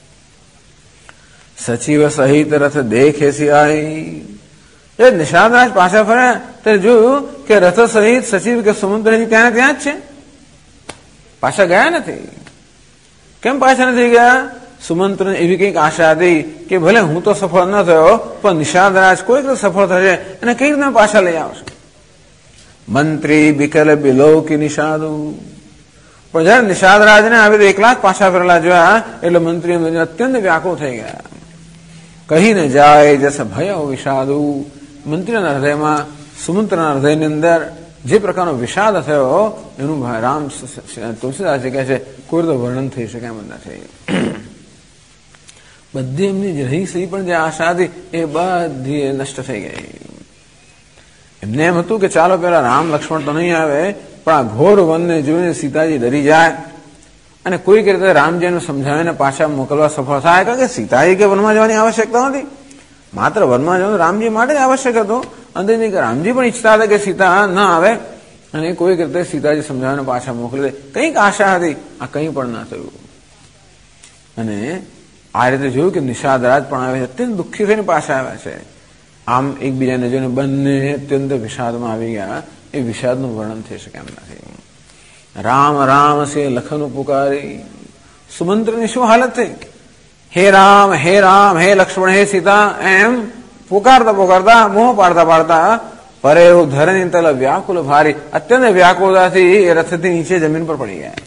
સચિવ સહિત રથ દેખેસી આઈ. એ નિષાદરાજ પાછા ફર્યા ત્યારે જોયું કે રથ સહિત સચિવ કે સુમંત્રજી ત્યાં જ છે, પાછા ગયા નથી. કેમ પાછા નથી ગયા? સુમંત્રને એવી કંઈક આશા હતી કે ભલે હું તો સફળ ન થયો પણ નિષાદરાજ કોઈક તો સફળ થશે અને કઈ રીતે પાછા લઈ આવશે. મંત્રી બિકલ બિલોકી નિષાદુ. પણ જયારે નિષાદરાજને આવી રીતે એકલા જ પાછા ફરેલા જોયા એટલે મંત્રી અત્યંત વ્યાકુળ થઈ ગયા. કહીને જાય જસ ભય વિષાદુ. મંત્રીના હૃદયમાં, સુમંત્રના હૃદયની અંદર જે પ્રકારનો વિષાદ થયો એનું રામ તુલસીદાસજી કહે છે કોઈ તો વર્ણન થઈ શકે એમ નથી. બધી એમની રહી સહી પણ જે આશા હતી એ બધી નષ્ટ થઈ ગઈ. એમને એમ હતું કે ચાલો પેલા રામ લક્ષ્મણ તો નહીં આવે પણ આ ઘોર વનને જોઈને સીતાજી ડરી જાય અને કોઈક રીતે રામજીને સમજાવીને પાછા મોકલવા સફળ થાય. કારણ કે સીતાજી કે વનમાં જવાની આવશ્યકતા નથી, માત્ર વનમાં જવાનું રામજી માટે જ આવશ્યક હતું. અને રામજી પણ ઈચ્છતા હતા કે સીતા ન આવે અને કોઈક રીતે સીતાજી સમજાવીને પાછા મોકલી દે. કંઈક આશા હતી, આ કંઈ પણ ના થયું. અને આ રીતે જોયું કે નિષાદરાજ પણ આવે, અત્યંત દુઃખી થઈને પાછા આવ્યા છે. આમ એકબીજાને જોઈને બંને અત્યંત વિષાદમાં આવી ગયા. એ વિષાદનું વર્ણન થઈ શકે એમ નથી. રામ રામ સે લખન પુકારી. સુમંત્રની શું હાલત થઈ? હે રામ, હે રામ, હે લક્ષ્મણ, હે સીતા એમ પુકારતા પુકારતા, મોહ પાડતા પાડતા પરે ધરની તલ વ્યાકુલ ભારી. અત્યંત વ્યાકુળતાથી એ રથથી નીચે જમીન પર પડી ગયા.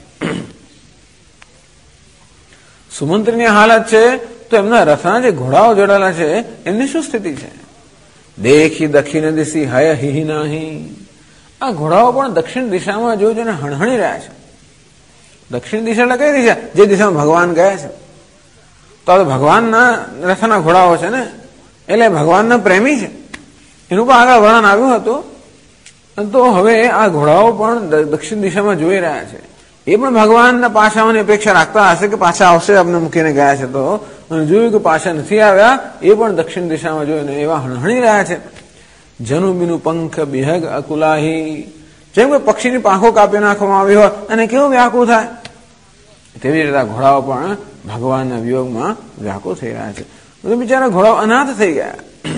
સુમંત્રીની હાલત છે તો એમના રથના જે ઘોડાઓ જોડાયેલા છે એમની શું સ્થિતિ છે? દેખી દક્ષિણ દિશી હય હિ નહીં. આ ઘોડાઓ પણ દક્ષિણ દિશામાં જોઈને હણહણી રહ્યા છે. દક્ષિણ દિશા એટલે કઈ દિશા? જે દિશામાં ભગવાન ગયા છે. તો ભગવાનના રથના ઘોડાઓ છે ને, એટલે ભગવાનના પ્રેમી છે. એનું પણ આગળ વર્ણન આવ્યું હતું. તો હવે આ ઘોડાઓ પણ દક્ષિણ દિશામાં જોઈ રહ્યા છે. એ પણ ભગવાનના પાછા આવવાની અપેક્ષા રાખતા હશે કે પાછા આવશે, અમને મૂકીને ગયા છે. તો જોયું કે પાછા નથી આવ્યા, એ પણ દક્ષિણ દિશામાં જોઈને એવા હણહણી રહ્યા છે. જનુબીનું પંખ બિહગ અકુલાહી. જેમ કે પક્ષીની પાંખો કાપી નાખવામાં આવી હોય અને કેવું વ્યાકુળ થાય, તેવી રીતે ઘોડાઓ પણ ભગવાનના વિયોગમાં વ્યાકુળ થઈ રહ્યા છે. તો બિચારા ઘોડાઓ અનાથ થઈ ગયા.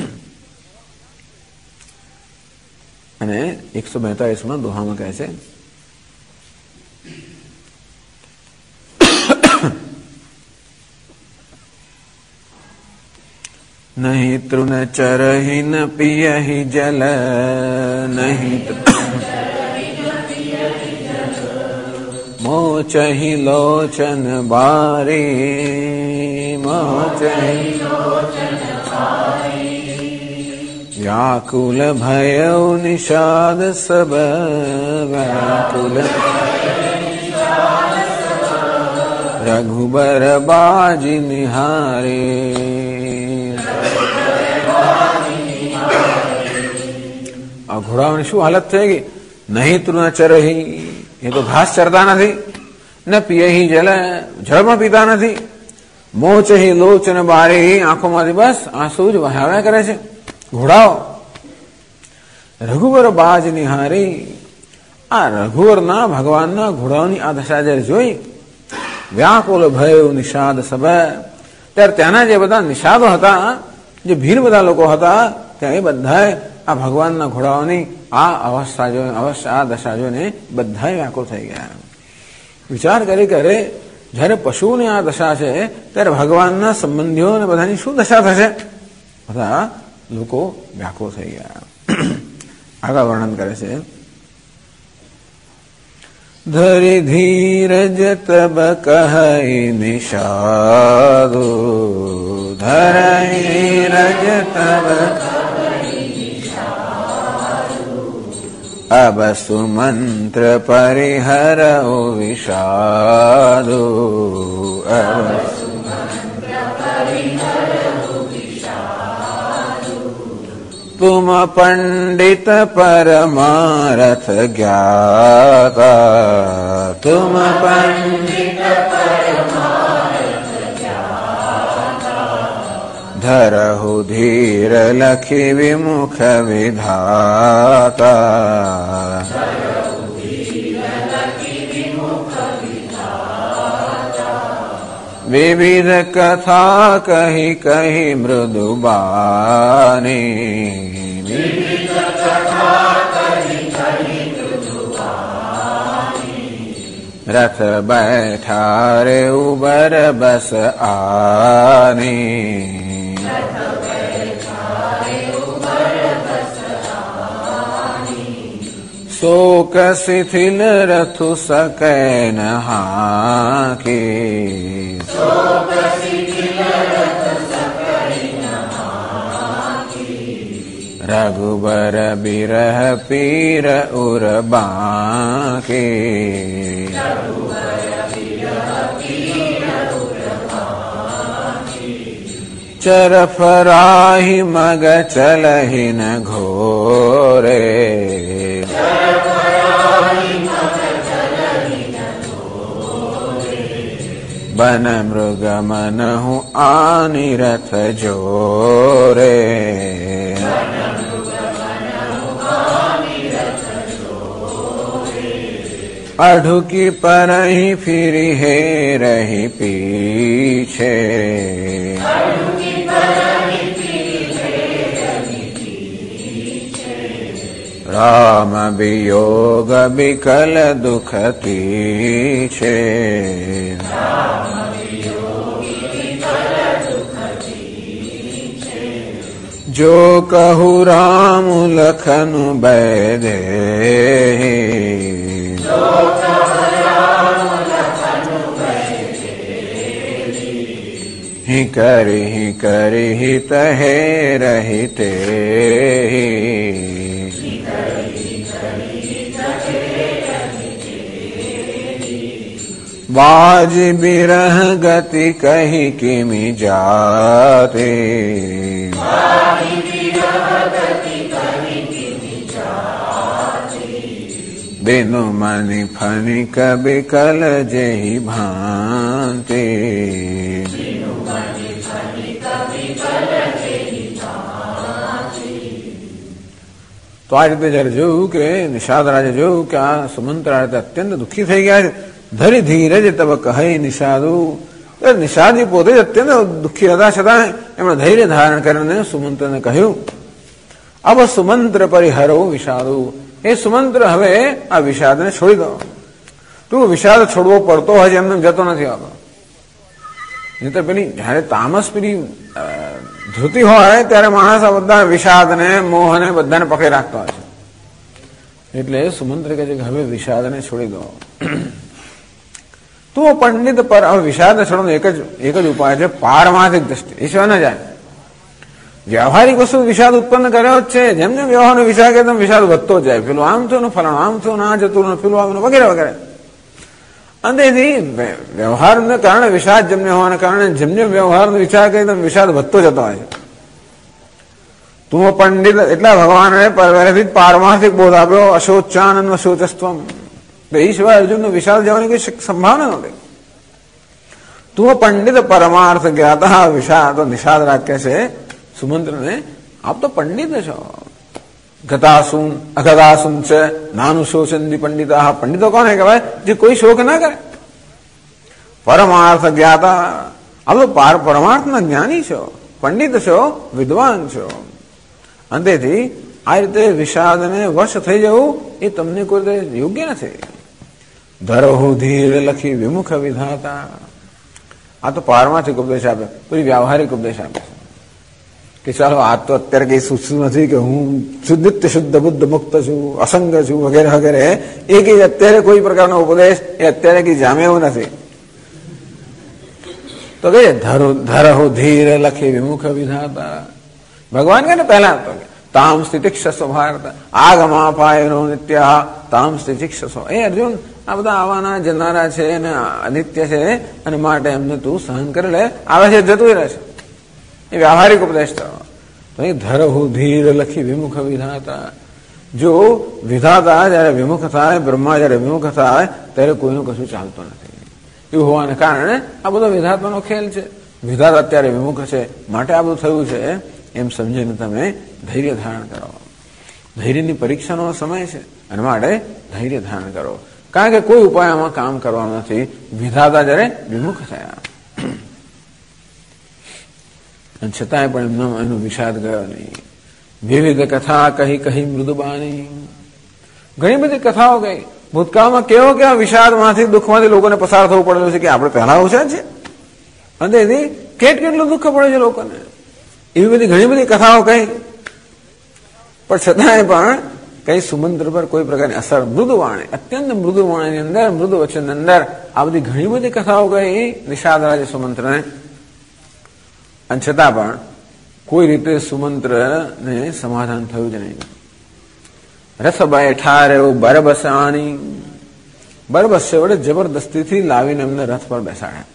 અને 142માં દોહામાં કહે છે નહીં તૃણ ચરહિ ન પિયહિ જલ. નહીં मोचहि लोचन बारे, मोचहि व्याकुल भयउ निषाद सब, व्याकुल रघुबर बाजी निहारे। और घोड़ाओं शू हालत थी, नहीं तू न चरही, ये तो घास चरता नहीं, न पिए ही जल, जल में पीता नहीं, मोचही लोचन बारे, आंखों में बस आंसू ज वहाव्या करे छे। घोड़ाओ रघुवर बाज निहारी, आ रघुवरना भगवानना घोड़ाओनी आ दशा જ્યારે જોઈ, વ્યાકુલ ભય નિષાદ સબ, ત્યારે ત્યાંના જે બધા નિષાદો હતા, જે ભીલ બધા લોકો હતા, ત્યાં એ બધાએ આ ભગવાનના ઘોડાઓની આ અવસ્થા જો આ દશા જોઈને બધાએ વ્યાકુળ થઈ ગયા. વિચાર કરી કે અરે જ્યારે પશુઓની આ દશા છે ત્યારે ભગવાનના સંબંધીઓ અને બધાની શું દશા થશે? બધા લોકો વ્યાકુળ થઈ ગયા. આગળ વર્ણન કરે છે, ધરી ધીરજ તબ કહી નિષાદો, ધરી ધીરજ તબ अब सुमंत्र परिहरौ विषादो, अब तुम पंडित परमारथ ज्ञाता, तुम पंडित परमारथ ज्ञाता, धरहु धीर लखि विमुख विधाता, विविध कथा कही कही मृदु बानी, विविध कथा कही कही मृदु बानी, रथ बैठा रे उबर बस आनी, रथ बैठा रे उबर बस आनी, शोक शिथिल रथु सकै न हाकी, शोक शिथिल रथ सकै न हाकी, रघुबर बिरह पीर उर बाकी, रघुबर बिरह पीर उर बाकी, चरफराहि मग चलहि न घोरे, बन मृग मनहु आनि रथ जोरे, अढुकी परहि फिरि हे रही पीछे, राम वियोग विकल दुख तीछे, जो कहु राम लखनु बैदेहि, ही करिहि तहे रहिते, बाज बिरह गति कही किमि जाते, बिनु मनि फनिक बिकल जेहि भांति, तो आ रीते जયારે જોયું કે નિષાદ રાજે જોયું કે આ સુમંત રાજા અત્યંત દુઃખી થઈ ગયા છે, ધરી ધીરજ તબ કહી નિષાદુ, નિષાદી પોતે જ અત્યંત દુઃખી હતા છતાં એમણે ધૈર્ય ધારણ કરીને સુમંત્રને કહ્યું, અબ સુમંત્ર પરિહરો વિષાદુ, એ સુમંત્ર હવે આ વિષાદને છોડી દો. તું વિષાદ છોડવો પડતો હજી એમને જતો નથી આવતો. નહીં તો પેલી જયારે તામસ પેલી ધૃતિ હોય ત્યારે માણસ આ બધા વિષાદને મોહને બધાને પકડી રાખતો હોય છે. એટલે સુમંત્ર કહે છે કે હવે વિષાદને છોડી દો. તો પંડિત પર વિષાદ છોડવાનો એક જ ઉપાય છે, પારમાર્થિક દ્રષ્ટિ. ઈશ્વર ન જાય. વ્યવહારિક વસ્તુ વિષાદ ઉત્પન્ન કર્યો જ છે. જેમ જેમ વ્યવહારનો વિષાદ કરે તેમ વિષાદ વધતો જાય. પેલું આમ થયું ને ફલાણું આમ થયું, આ જતું ને પેલું આમ વગેરે વગેરે. અને તેથી વ્યવહારને કારણે વિષાદ જમને હોવાને કારણે જેમ જેમ વ્યવહારનો વિચાર કરે તેમ વિષાદ વધતો જતો હોય છે. તું પંડિત એટલા ભગવાને પહેલેથી પારમાર્થિક બોધ આપ્યો, અશોચાનંદ અશોચસ્ત્વમ. ઈશ્વર અર્જુનનો વિશાળ જવાની કોઈ સંભાવના નહોતી. તું પંડિત પરમાર્થ જ્ઞાતા વિષાદ નિષાદ રાખે છે સુમંત્રને, આપ તો પંડિત છો. ગતાસુન અગતાસુન છે નાનું શોચંદી પંડિતા. પંડિતો કોને કહેવાય? જે કોઈ શોક ના કરે. પરમાર્થ જ્ઞાતા, આપ તો પરમાર્થના જ્ઞાની છો, પંડિત છો, વિદ્વાન છો. અંતેથી આ રીતે વિષાદને વશ થઈ જવું એ તમને કોઈ રીતે યોગ્ય નથી. ધરહુ ધીર લખી વિમુખ વિધાતા. આ તો પારમાર્થિક ઉપદેશ આપે, કોઈ વ્યવહારિક ઉપદેશ આપે કે ચાલો આ તો અત્યારે કઈ સૂચતું નથી કે હું નિત્ય શુદ્ધ બુદ્ધ મુક્ત છું, અસંગ છું વગેરે વગેરે. એ કઈ અત્યારે કોઈ પ્રકારનો ઉપદેશ એ અત્યારે કઈ જામે એવું નથી. તો કે ધરહુ ધીર લખી વિમુખ વિધાતા. ભગવાન કે ને પહેલા તો તામ સ્થિતિક્ષસો ભારત આગમાપાયનો નિત્ય તામ સ્થિતિક્ષસો. એ અર્જુન, આ બધા આવવાના જનારા છે અને અનિત્ય છે અને માટે એમને તું સહન કરી લે. આવે છે જતું રહે છે. એ વ્યવહારિક ઉપદેશ થયો. તો એ ધરહુ ધીર લખી વિમુખ વિધાતા. જો વિધાતા જયારે વિમુખ થાય, બ્રહ્મા જયારે વિમુખ થાય ત્યારે કોઈનું કશું ચાલતું નથી. એવું હોવાને કારણે આ બધો વિધાત્માનો ખેલ છે. વિધાતા અત્યારે વિમુખ છે માટે આ બધું થયું છે એમ સમજીને તમે ધૈર્ય ધારણ કરો. ધૈર્યની પરીક્ષાનો સમય છે અને માટે ધૈર્ય ધારણ કરો. કારણ કે કોઈ ઉપાય આમાં કામ કરવાનો નથી. વિધાતા જયારે વિમુખ થયા અને છતાંય પણ એનો વિષાદ ગયો નહીં. વિવિધ કથા કહી કહી મૃદુબાની. ઘણી બધી કથાઓ ગઈ. ભૂતકાળમાં કેવા વિષાદમાંથી દુઃખમાંથી લોકોને પસાર થવું પડેલું છે કે આપણે પહેલા હોશિયાર છે. અને તેથી કેટલું દુઃખ પડે છે લોકોને. એવી બધી ઘણી બધી કથાઓ કહી, પણ છતાંય પણ કઈ સુમંત્ર પર કોઈ પ્રકારની અસર. મૃદુવાણી, અત્યંત મૃદુવાણીની અંદર, મૃદુ વચનની અંદર આ બધી ઘણી બધી કથાઓ કહી નિષાદ રાજે સુમંત્રને. અને છતાં પણ કોઈ રીતે સુમંત્રને સમાધાન થયું જ નહીં. રથ બેઠા રહ્યો બરબસાની. બરબસ વડે જબરદસ્તીથી લાવીને એમને રથ પર બેસાડ્યા.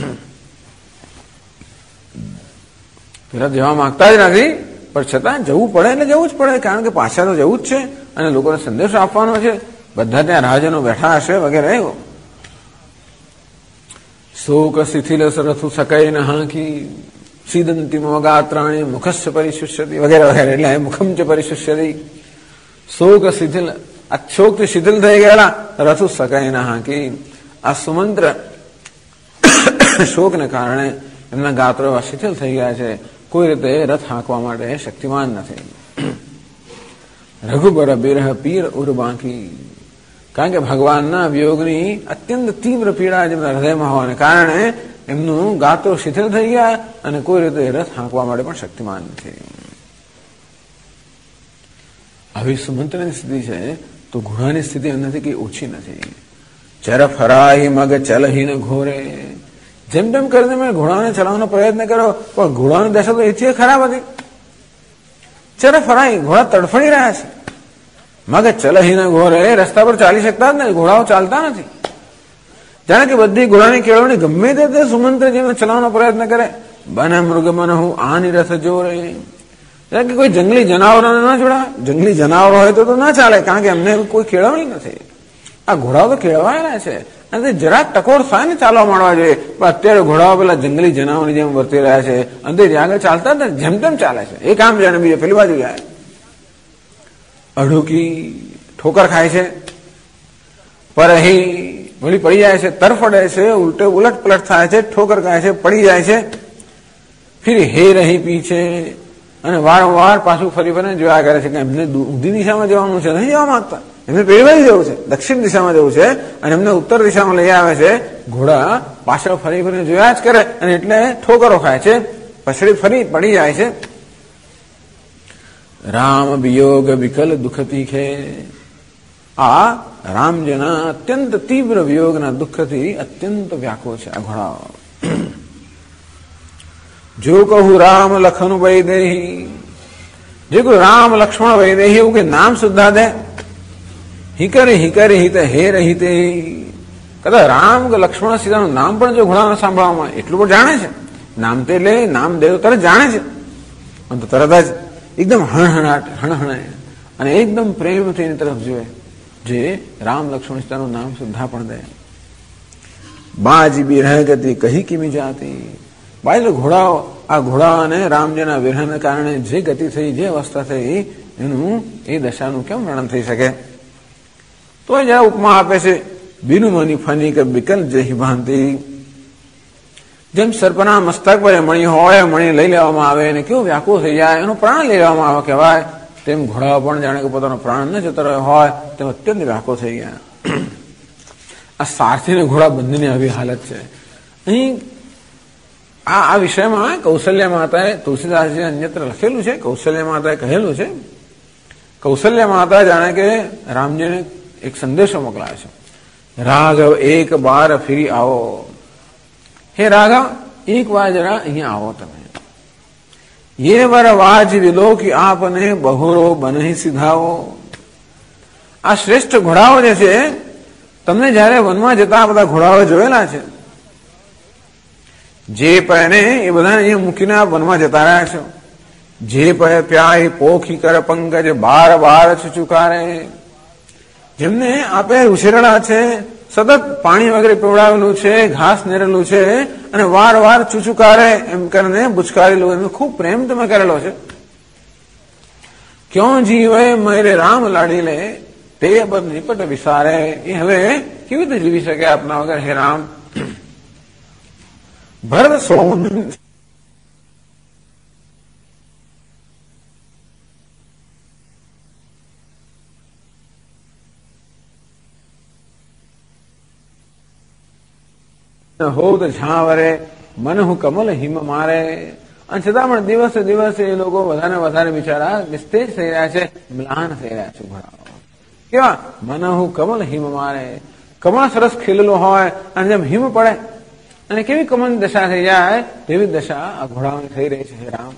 પેલા જવા માંગતા જ નથી, પણ છતાં જવું પડે એટલે જવું જ પડે. કારણ કે પાછા તો જવું જ છે અને લોકોને સંદેશો આપવાનો છે. બધા ત્યાં રાજનો બેઠા હશે વગેરે. એવું શોક શિથિલ રથુ સકૈ હાંકી સીદંતી મોગાત્રાણી મુખસ્ય પરિશુષ્યતિ વગેરે વગેરે. એટલે મુખમ ચ પરિશુષ્યતિ. શોક શિથિલ, આ શોકથી શિથિલ થઈ ગયેલા રથુ સકૈ હાંકી. આ સુમંત્ર શોકને કારણે એમના ગાત્રો એવા શિથિલ થઈ ગયા છે. કોઈ રીતે રથ હાંકવા માટે શક્તિમાન નથી. રઘુબર બિરહ પીર ઉર્બાંકી. કારણ કે ભગવાનના વિયોગની અત્યંત તીવ્ર પીડા જેમના હૃદયમાં હોવાને કારણે એમનું ગાત્રો શિથિલ થઈ ગયા અને કોઈ રીતે રથ હાંકવા માટે પણ શક્તિમાન નથી. આવી સુમંત્રની સ્થિતિ છે તો ઘોડાની સ્થિતિ એમનાથી કઈ ઓછી નથી. ચર ફરાઈ મગ ચલહીન ઘોરે. જેમ તેમ કરીને મેં ઘોડાને ચલાવવાનો પ્રયત્ન કર્યો પણ ઘોડાની દશા તો એથી ખરાબ હતી. ચર ફરાઈ, ઘોડા તડફડી રહ્યા છે. મગ ચલહીન ઘોરે, રસ્તા પર ચાલી શકતા જ નથી. ઘોડાઓ ચાલતા નથી. જાણે કે બધી ઘોડાની કેળવણી ગમે તે સુમંત્ર જેને ચલાવવાનો પ્રયત્ન કરે. બન મૃગ મન હું આની રથ જોરે. જાણે કે કોઈ જંગલી જનાવરોને ના જોડાય. જંગલી જનાવરો હોય તો ના ચાલે, કારણ કે એમને કોઈ કેળવણી નથી. આ ઘોડાઓ તો કેળવાયેલા છે અને જરાક ટકોર થાય ને ચાલવા માંડવા જોઈએ. પણ અત્યારે ઘોડાઓ પેલા જંગલી જનાવરની જેમ વર્તી રહ્યા છે. અંદર આગળ ચાલતા જ જેમ તેમ ચાલે છે. એ કામ જાણે બીજે પેલી બાજુ જાય. અઢુકી, ઠોકર ખાય છે. પરહી, વળી પડી જાય છે. તરફડે છે, ઉલટ પલટ થાય છે, ઠોકર ખાય છે, પડી જાય છે. ફિર હે રહી પીછે, અને વારંવાર પાછું ફરી ફરીને જોયા કરે છે કે એમને ઊંધી દિશામાં જવાનું છે, નહીં જવા માંગતા. એમને પેરવાઈ જવું છે, દક્ષિણ દિશામાં જવું છે અને એમને ઉત્તર દિશામાં લઈ આવે છે. ઘોડા પાછળ ફરી ફરીને જોયા જ કરે અને એટલે ઠોકરો ખાય છે, પછડી ફરી પડી જાય છે. રામ વિયોગ વિકલ દુઃખ તીખે. આ રામજીના અત્યંત તીવ્ર વિયોગના દુઃખથી અત્યંત વ્યાકુળ છે આ ઘોડાઓ. જો કહું રામ લખન વૈદેહી, જે કોઈ રામ લક્ષ્મણ વૈદેહી એવું કે નામ સુદ્ધા દે, હિકરે હિકરે હિત હે રહિતે, કદાચ રામ કે લક્ષ્મણ સીતાનું નામ પણ જો ઘોડાને સાંભળવામાં એટલું પણ જાણે છે, નામ તે લે નામ દે તરત જાણે છે, તો તરત જ એકદમ હણહણાટ હણહણાય અને એકદમ પ્રેમથી એની તરફ જોએ, જે રામ લક્ષ્મણ સીતાનું નામ સુદ્ધા પણ દે. બાજી બિરહ ગતિ કહી કિમી જાતી, બાય ઘોડાઓ આ ઘોડાઓને રામજીના વિરહને કારણે જે ગતિ થઈ, જે અવસ્થા થઈ, એનું એ દશાનું કેમ વર્ણન થઈ શકે? તો જરા ઉપમા આપે છે, બિનુ મની ફની કે બિકલ જહી ભાંતિ, જેમ સર્પના મસ્તક પર મણી હોય, મણી લઈ લેવામાં આવે અને કેવો વ્યાકુળ થઈ જાય, એનો પ્રાણ લઈ લેવામાં આવે કહેવાય, તેમ ઘોડાઓ પણ જાણે કે પોતાનો પ્રાણ ન જતો રહ્યો હોય તેમ અત્યંત વ્યાકુળ થઈ ગયા. આ સારથી ને ઘોડા બંનેની આવી હાલત છે. અહીં આ વિષયમાં કૌશલ્ય માતાએ તુલસીદાસજી અન્યત્ર લખેલું છે, કૌશલ્ય માતાએ કહેલું છે. કૌશલ્ય માતા જાણે કે રામજીને એક સંદેશો મોકલાવે છે, રાઘવ એક બાર ફરી આવો, હે રાઘવ એક વાર જરા અહીંયા આવો તમે. ये वर वाज विलो की आपने बहुरो બનહી સિધાવો. આ શ્રેષ્ઠ ઘોડાઓ જે છે, તમને જયારે વનમાં જતા બધા ઘોડાઓ જોયેલા છે, જે પહેને એ બધા અહીંયા મૂકીને આ વનમાં જતા રહ્યા છો. જે પહે પ્યાય પોખી કર પંકજ બાર બાર છુચુકારે, જેમને આપે ઉછેરડા છે, સતત પાણી વગેરે પીવડાવેલું છે, ઘાસ નેરેલું છે અને વાર વાર ચૂચુકારે એમ કરીને બુચકારેલું, એમ ખૂબ પ્રેમ તમે કરેલો છે. ક્યો જીવે મેરે રામ લાડી લે, તે બદ નિપટ વિસારે, એ હવે કેવી રીતે જીવી શકે આપના વગર હે રામ? ભરત સોમ હો તો ઝાવરે મન હું કમલ હિમ મારે. અને છતાં પણ દિવસે દિવસે એ લોકો વધારે વધારે બિચારા નિસ્તેજ થઈ રહ્યા છે, મ્લાન થઈ રહ્યા છે ઘોડાઓ. કેવા? મન હું કમલ હિમ મારે, કમળ સરસ ખીલેલો હોય અને જેમ હિમ પડે અને કેવી કમળની દશા થઈ જાય તેવી દશા આ ઘોડાઓની થઈ રહી છે. હે રામ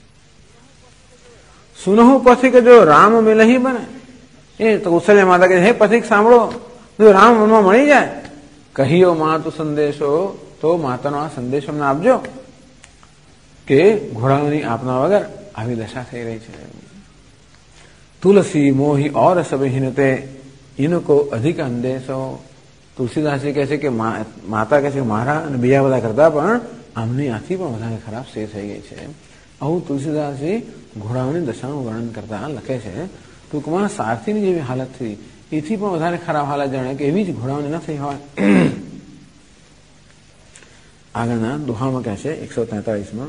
સુનહુ પથિક જો રામ મિલહી બને. એ તો કૌશલ્ય માતા કે હે પથિક સાંભળો, જો રામ મનમાં મળી જાય, કહ્યો માતુ સંદેશો, તો માતાનો આ સંદેશો અમને આપજો કે ઘોડાઓની આપના વગર આવી દશા થઈ રહી છે. તુલસી મોહી ઓર સબ હિનતે ઇनको અધિક અંદેશો. તુલસીદાસજી કહે છે કે માતા કહે છે કે મારા અને બીજા બધા કરતા પણ આમની આથી પણ વધારે ખરાબ સ્થિતિ થઈ ગઈ છે. આવું તુલસીદાસજી ઘોડાઓની દશાનું વર્ણન કરતા લખે છે. ટૂંકમાં સારથીની જેવી હાલત થઈ, એથી પણ વધારે ખરાબ હાલત જાણે કે એવી જ ઘોડાઓને ન થઈ હોય. આગળના દુહામાં કહે છે 143માં,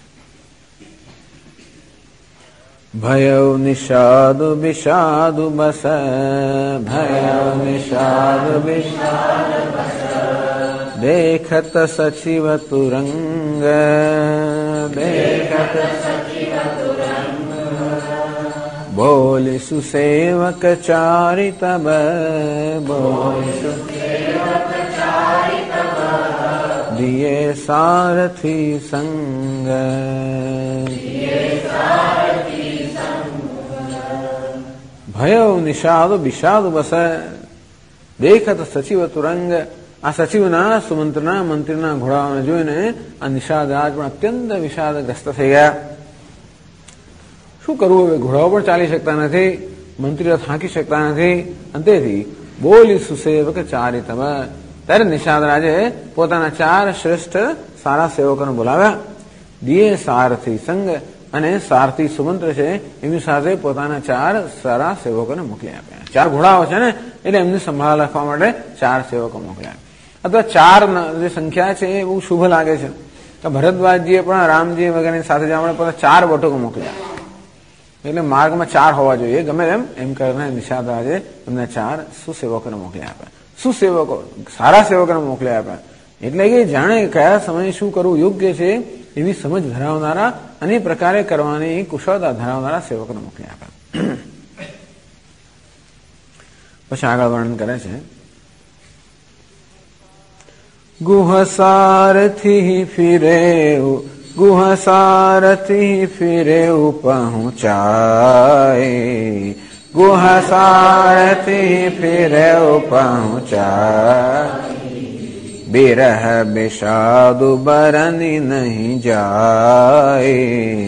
ભયઉ નિષાદુ બિષાદુ બસ, ભયઉ નિષાદુ બિષાદુ બસ, દેખત સચિવ તુરંગ, દેખત સચિવ તુરંગ, બોલી સુસેવક ચારી તબ, બોલી સુસેવક ચારી તબ, દિયે સારથી સંગ, દિયે સારથી સંગ. ભયો નિષાદ બિષાદ બસ, દેખત સચિવ તુરંગ. આ સચિવના સુમંત્રના મંત્રીના ઘોડાઓને જોઈને આ નિષાદરાજ પણ અત્યંત વિષાદગ્રસ્ત થઈ ગયા. શું કરવું હવે? ઘોડાઓ પણ ચાલી શકતા નથી, મંત્રીઓ થાકી શકતા નથી, અને તેથી બોલી સુસેવક ચારી તબ. ત્યારે નિષાદરાજે પોતાના 4 શ્રેષ્ઠ સારા સેવકોને બોલાવ્યા. દિયે સારથી સંગ, અને સારથી સુમંત્ર છે એમની સાથે પોતાના 4 સારા સેવકોને મોકલી આપ્યા. 4 ઘોડાઓ છે ને, એટલે એમની સંભાળ રાખવા માટે 4 સેવકો મોકલ્યા. અથવા 4 જે સંખ્યા છે એ બહુ શુભ લાગે છે. તો ભરદ્વાજજીએ પણ રામજી વગેરેની સાથે જવા માટે પોતા 4 બટુકો મોકલ્યા. એટલે માર્ગમાં 4 હોવા જોઈએ, ગમે એમ કરીને નિષાદરાજે એમને 4 સુસેવકોને મોકલી આપ્યા. સુસેવકો, સારા સેવકોને મોકલી આપ્યા. એટલે કે જાણે કયા સમયે શું કરવું યોગ્ય છે એવી સમજ ધરાવનારા અને એ પ્રકારે કરવાની કુશળતા ધરાવનારા સેવકોને મોકલી આપ્યા. પછી આગળ વર્ણન કરે છે. ગુહસારથી ફિરે પહોંચાય, ગુહસારથી ફિરે પહોંચાય, બિરહ બિષાદુ બરની નહીં જાય.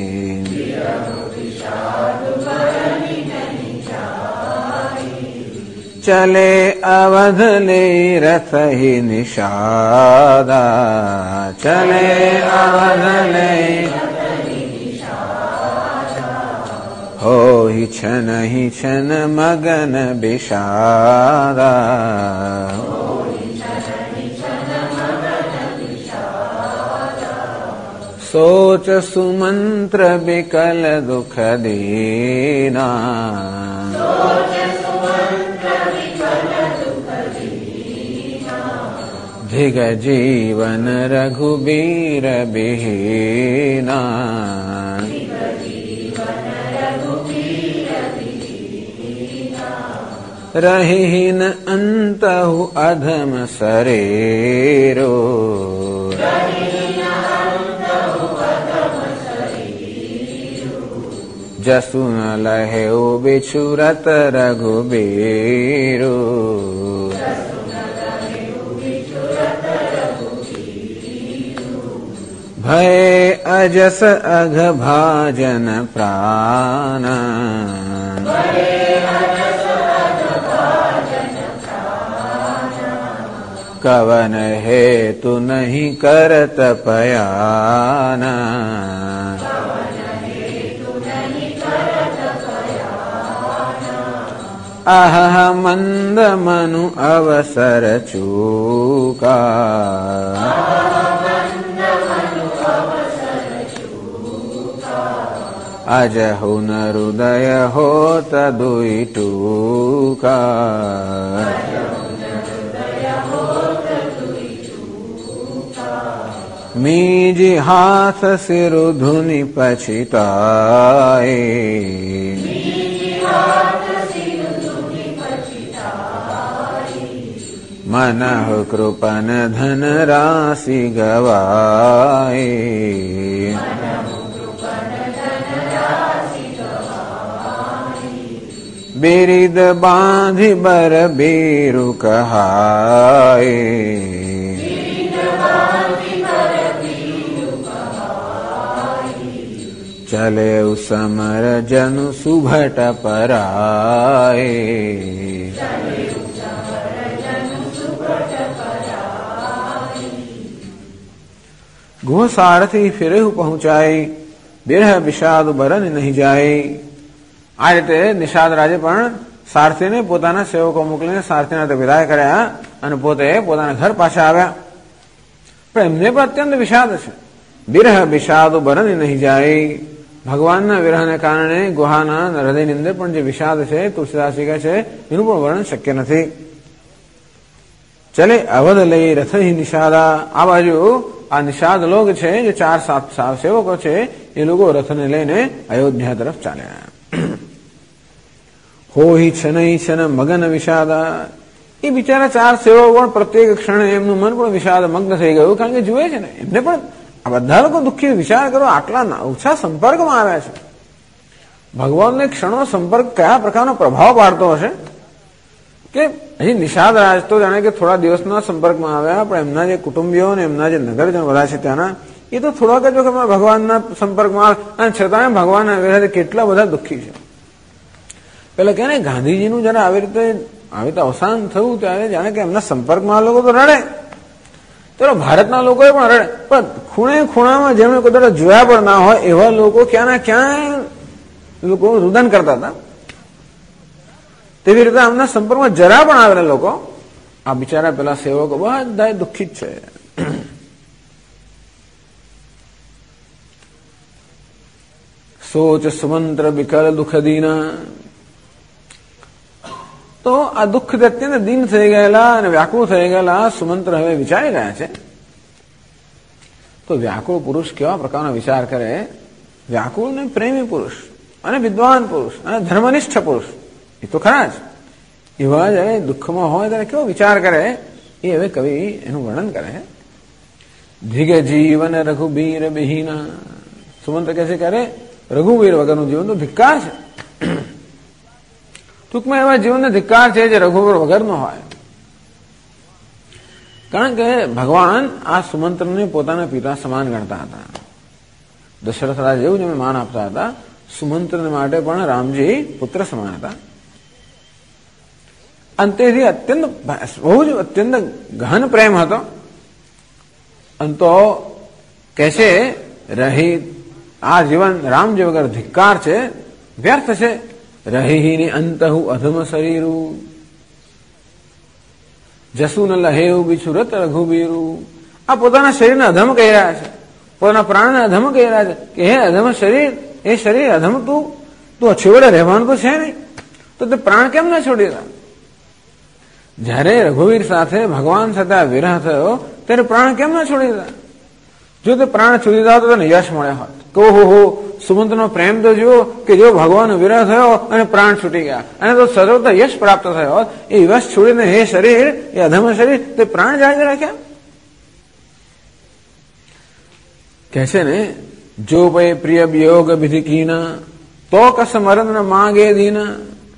चले अवध ले रथ ही निषादा, चले अवध ले हो ही छन मगन विषादा. सोच सुमंत्र विकल दुख दीना, धिग जीवन रघुबीर बिहीना. रहीन अंतहु अधम शरीरो, जसु न लहेउ बिछुरत रघुबीरो. भय अजस अघ भाजन प्राण, कवन हेतु नहीं करत पयान. अह मंद मनु अवसर चूका, अजहु न हृदय होत दुई टूका. मीजी हाथ सिरु धुनि पछिताए, मनहु कृपन धन राशि गवाए. बिरिद बांधि बर बीरु कहाए, चले समर जनु सुभट पराए. गुह सारथी फिरे पहुंचाए, बिरह विषाद बरन नहीं जाए. આ રીતે નિષાદ રાજે પણ સારથીને પોતાના સેવકો મોકલીને સારથીના વિદાય કર્યા અને પોતે પોતાના ઘર પાછા આવ્યા. પણ એમને પણ અત્યંત વિષાદ છે. બિરહ વિષાદ બરન નહીં જાય. ભગવાનના વિરહને કારણે ગુહાના હૃદયની અંદર પણ જે વિષાદ છે તુલસીદાસજી કહે છે એનું પણ વર્ણન શક્ય નથી. ચલે અવધ લઈ રથ નિષાદા. આ બાજુ આ નિષાદ લોક છે જે 4 સેવકો છે એ લોકો રથને લઈને અયોધ્યા તરફ ચાલ્યા. हो ही छन मगन विषादा. એ બિચારા 4 સેવકો પણ પ્રત્યેક ક્ષણે એમનું મન પણ વિષાદ મગ્ન થઈ ગયું. કારણ કે જુએ છે ને એમને પણ આ બધા લોકો દુઃખી. વિચાર કરો આટલા ઓછા સંપર્કમાં આવ્યા છે. ભગવાનને ક્ષણો સંપર્ક કયા પ્રકારનો પ્રભાવ પાડતો હશે કે હજી નિષાદ રાજ તો જાણે કે થોડા દિવસના સંપર્કમાં આવ્યા, પણ એમના જે કુટુંબીઓ અને એમના જે નગરજન બધા છે ત્યાંના એ તો થોડાક જ વખત ભગવાનના સંપર્કમાં અને છતાં ભગવાનના વિરહથી કેટલા બધા દુઃખી છે. પેલા કે ને ગાંધીજીનું જયારે આવી રીતે અવસાન થયું ત્યારે જાણે કે એમના સંપર્કમાં લોકો તો રડે. ચલો ભારતના લોકોએ પણ રડે, પણ ખૂણે ખૂણામાં જેમણે કોઈ દાડો જોયા પણ ના હોય એવા લોકો ક્યાંના ક્યાં લોકો રુદન કરતા હતા. તેવી રીતે આમના સંપર્કમાં જરા પણ આવેલા લોકો આ બિચારા પેલા સેવકો બધા દુઃખિત છે. સોચ સુમંત્ર વિકલ દુઃખ દીના. તો આ દુઃખથી અત્યંત દીન થઈ ગયેલા અને વ્યાકુળ થઈ ગયેલા સુમંત્ર હવે વિચારી રહ્યા છે. તો વ્યાકુળ પુરુષ કેવા પ્રકારનો વિચાર કરે? વ્યાકુળ ને પ્રેમી પુરુષ અને વિદ્વાન પુરુષ અને ધર્મનિષ્ઠ પુરુષ એ તો ખરા જ, એવા જ્યારે દુઃખમાં હોય ત્યારે કેવો વિચાર કરે એ હવે કવિ એનું વર્ણન કરે. ધીગ જીવન રઘુબીર બિહીના. સુમંત્ર કહે છે કે અરે રઘુવીર વગરનું જીવન તો ધિક્કાર છે. ટૂંકમાં એવા જીવનને ધિક્કાર છે જે રઘુવીર વગરનો હોય. કારણ કે ભગવાન આ સુમંત્રને પોતાના પિતા સમાન ગણતા હતા. દશરથ રાજા જેવું જેમને માન આપતા હતા, સુમંત્રને માટે પણ રામજી પુત્ર સમાન હતા. અંતેથી અત્યંત બહુ જ અત્યંત ગહન પ્રેમ હતો. અંતો કહે છે રહી આ જીવન રામજી વગર ધિક્કાર છે, વ્યર્થ છે. રહી અંતહુ અધમ શરીરું જસુ ન લહેવું બિછુરત રઘુબીરું. આ પોતાના શરીરને અધમ કહી રહ્યા છે, પોતાના પ્રાણને અધમ કહી રહ્યા છે કે હે અધમ શરીર, એ શરીર અધમ તું છેવડે રહેવાનું તો છે નહીં, તો તે પ્રાણ કેમ ના છોડી રહ્યા? જયારે રઘુવીર સાથે ભગવાન સાથે વિરહ થયો ત્યારે પ્રાણ કેમ ના છોડી દીધા? જો તે પ્રાણ છોડી દીધા તો તેને યશ મળ્યા હોત. કહો હો સુમંત્રનો પ્રેમ તો જુઓ કે જો ભગવાન વિરહ થયો અને પ્રાણ છૂટી ગયા અને તો સર્વત્ર યશ પ્રાપ્ત થયો હોત. એ યશ છોડીને હે શરીર, એ અધમ શરીર, તે પ્રાણ જાળી રાખ્યા. કહે છે ને જો ભાઈ પ્રિય વિયોગ વિધિ કીના તો કસ મરણ ન માગે દીના.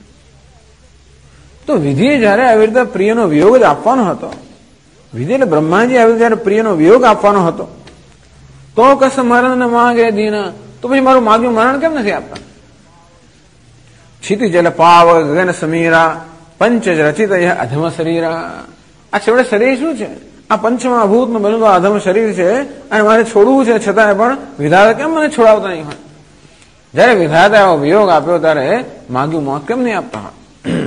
તો વિધિએ જયારે આવી રીતે પ્રિયનો વિયોગ જ આપવાનો હતો, વિધિ એટલે બ્રહ્માજી આવી જયારે પ્રિયનો વિયોગ આપવાનો હતો, તો કસ મરણ ન માગે દીના. તો પછી મારું માગ્યું મરણ કેમ નથી આપતા? क्षिति जल पाव गगन समीरा पंच रचित यह अधम शरीरा. આ છેવડે શરીર શું છે? આ પંચમા ભૂતનું બનેલું અધમ શરીર છે અને મારે છોડવું છે, છતાંય પણ વિધાતા કેમ મને છોડાવતા નહીં હોય? જયારે વિધાતા એવો વિયોગ આપ્યો ત્યારે માગ્યું મોત કેમ નહીં આપતા હોય?